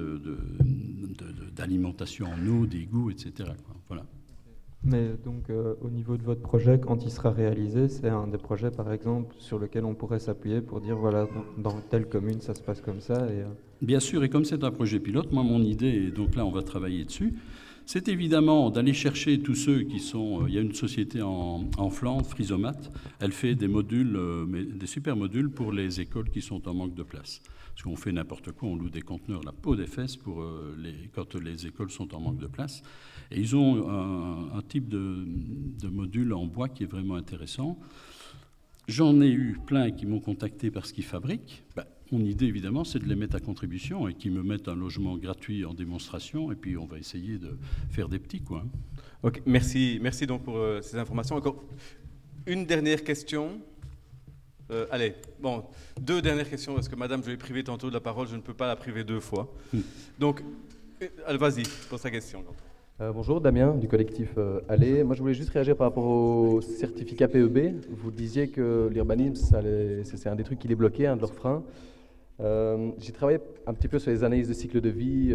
d'alimentation en eau, d'égout, etc. quoi. Voilà. Mais donc, au niveau de votre projet, quand il sera réalisé, c'est un des projets, par exemple, sur lequel on pourrait s'appuyer pour dire, voilà, dans telle commune, ça se passe comme ça. Bien sûr, et comme c'est un projet pilote, moi, mon idée, et donc là, on va travailler dessus, c'est évidemment d'aller chercher tous ceux qui sont... il y a une société en Flandre, Frisomat, elle fait des modules, des super modules pour les écoles qui sont en manque de place. Parce qu'on fait n'importe quoi, on loue des conteneurs la peau des fesses pour quand les écoles sont en manque de place. Et ils ont un type de module en bois qui est vraiment intéressant. J'en ai eu plein qui m'ont contacté parce qu'ils fabriquent. Mon idée, évidemment, c'est de les mettre à contribution et qu'ils me mettent un logement gratuit en démonstration. Et puis, on va essayer de faire des petits, quoi. Ok, merci donc pour ces informations. Encore une dernière question. Allez, bon, 2 dernières questions, parce que madame, je l'ai privée tantôt de la parole, je ne peux pas la priver 2 fois. Donc, allez, vas-y, pose ta question. Bonjour, Damien, du collectif Aller. Moi, je voulais juste réagir par rapport au certificat PEB. Vous disiez que l'urbanisme, c'est un des trucs qui les bloquait, un de leurs freins. J'ai travaillé un petit peu sur les analyses de cycle de vie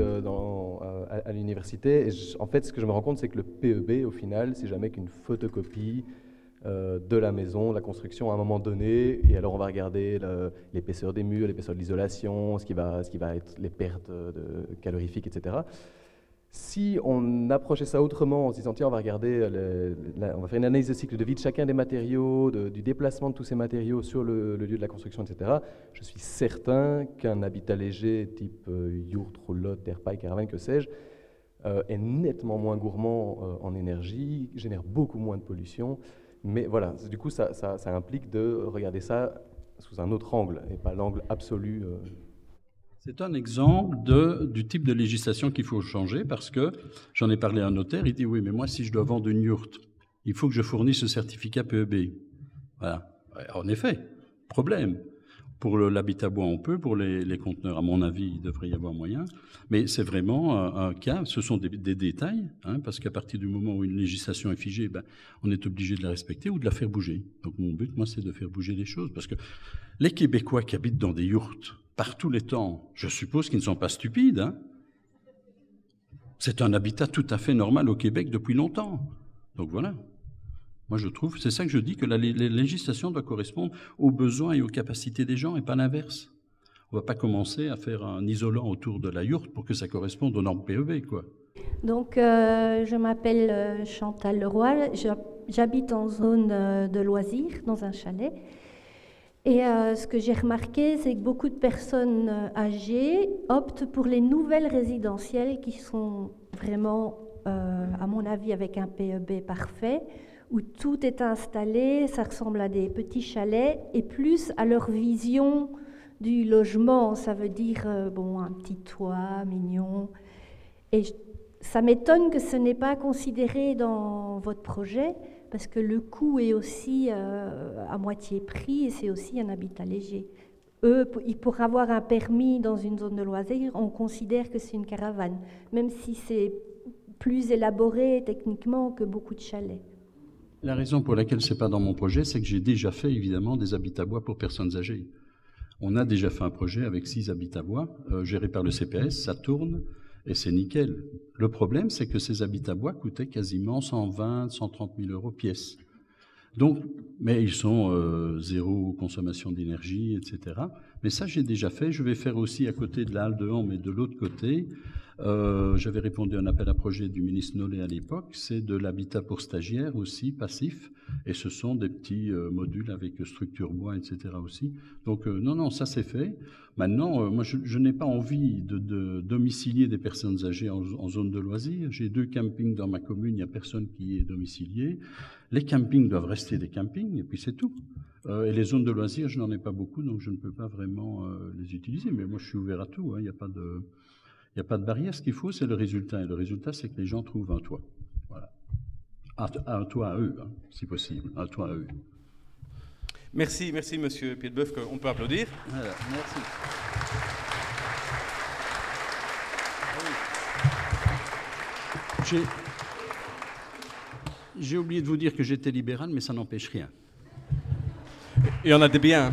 à l'université. Et en fait, ce que je me rends compte, c'est que le PEB, au final, c'est jamais qu'une photocopie de la maison, la construction à un moment donné. Et alors, on va regarder l'épaisseur des murs, l'épaisseur de l'isolation, ce qui va être les pertes calorifiques, etc. Si on approchait ça autrement, en se disant, tiens, on va regarder, on va faire une analyse de cycle de vie de chacun des matériaux, du déplacement de tous ces matériaux sur le lieu de la construction, etc., je suis certain qu'un habitat léger type yourte, roulotte, terre-paille, caravane, que sais-je, est nettement moins gourmand en énergie, génère beaucoup moins de pollution. Mais voilà, du coup, ça implique de regarder ça sous un autre angle, et pas l'angle absolu. C'est un exemple du type de législation qu'il faut changer, parce que j'en ai parlé à un notaire, il dit oui, mais moi, si je dois vendre une yourte, il faut que je fournisse ce certificat PEB. Voilà. En effet, problème. Pour l'habitat bois, on peut, pour les conteneurs, à mon avis, il devrait y avoir moyen. Mais c'est vraiment un cas, ce sont des détails, parce qu'à partir du moment où une législation est figée, on est obligé de la respecter ou de la faire bouger. Donc mon but, moi, c'est de faire bouger les choses, parce que les Québécois qui habitent dans des yourtes, par tous les temps, je suppose qu'ils ne sont pas stupides. C'est un habitat tout à fait normal au Québec depuis longtemps. Donc voilà. Moi, je trouve, c'est ça que je dis, que la législation doit correspondre aux besoins et aux capacités des gens et pas l'inverse. On ne va pas commencer à faire un isolant autour de la yourte pour que ça corresponde aux normes PEB, quoi. Donc, je m'appelle Chantal Leroy, j'habite en zone de loisirs, dans un chalet. Et ce que j'ai remarqué, c'est que beaucoup de personnes âgées optent pour les nouvelles résidentielles qui sont vraiment, à mon avis, avec un PEB parfait, où tout est installé, ça ressemble à des petits chalets, et plus à leur vision du logement, ça veut dire un petit toit mignon. Et ça m'étonne que ce n'est pas considéré dans votre projet, parce que le coût est aussi à moitié prix et c'est aussi un habitat léger. Pour avoir un permis dans une zone de loisirs, on considère que c'est une caravane, même si c'est plus élaboré techniquement que beaucoup de chalets. La raison pour laquelle ce n'est pas dans mon projet, c'est que j'ai déjà fait évidemment des habitats bois pour personnes âgées. On a déjà fait un projet avec 6 habitats bois, gérés par le CPS, ça tourne. Et c'est nickel. Le problème, c'est que ces habitats bois coûtaient quasiment 120 130 000 euros pièce. Donc, mais ils sont zéro consommation d'énergie, etc. Mais ça, j'ai déjà fait. Je vais faire aussi à côté de la halle de Han, mais de l'autre côté. J'avais répondu à un appel à projet du ministre Nollet à l'époque. C'est de l'habitat pour stagiaires aussi, passif. Et ce sont des petits modules avec structure bois, etc. aussi. Donc, non, ça c'est fait. Maintenant, moi, je n'ai pas envie de domicilier des personnes âgées en zone de loisirs. J'ai 2 campings dans ma commune, il n'y a personne qui est domicilié. Les campings doivent rester des campings, et puis c'est tout. Et les zones de loisirs, je n'en ai pas beaucoup, donc je ne peux pas vraiment les utiliser. Mais moi, je suis ouvert à tout, il n'y a pas de barrière. Ce qu'il faut, c'est le résultat. Et le résultat, c'est que les gens trouvent un toit. Voilà. Un toit à eux, si possible. Un toit à eux. Merci, monsieur Piedboeuf, on peut applaudir. Voilà, merci. J'ai oublié de vous dire que j'étais libéral, mais ça n'empêche rien. Il y en a des biens.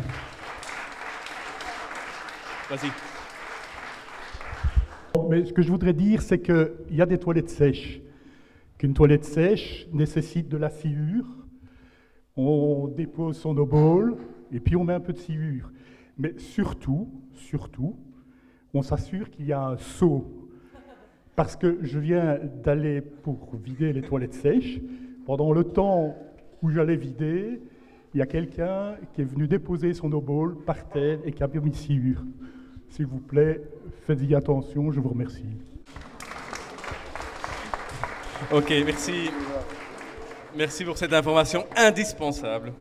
Vas-y. Mais ce que je voudrais dire, c'est qu'il y a des toilettes sèches. Qu'une toilette sèche nécessite de la sciure. On dépose son eau-ball et puis on met un peu de sciure. Mais surtout, on s'assure qu'il y a un seau. Parce que je viens d'aller pour vider les toilettes sèches. Pendant le temps où j'allais vider, il y a quelqu'un qui est venu déposer son eau-ball par terre et qui a mis sciure. S'il vous plaît, faites-y attention, je vous remercie. Ok, merci. Merci pour cette information indispensable.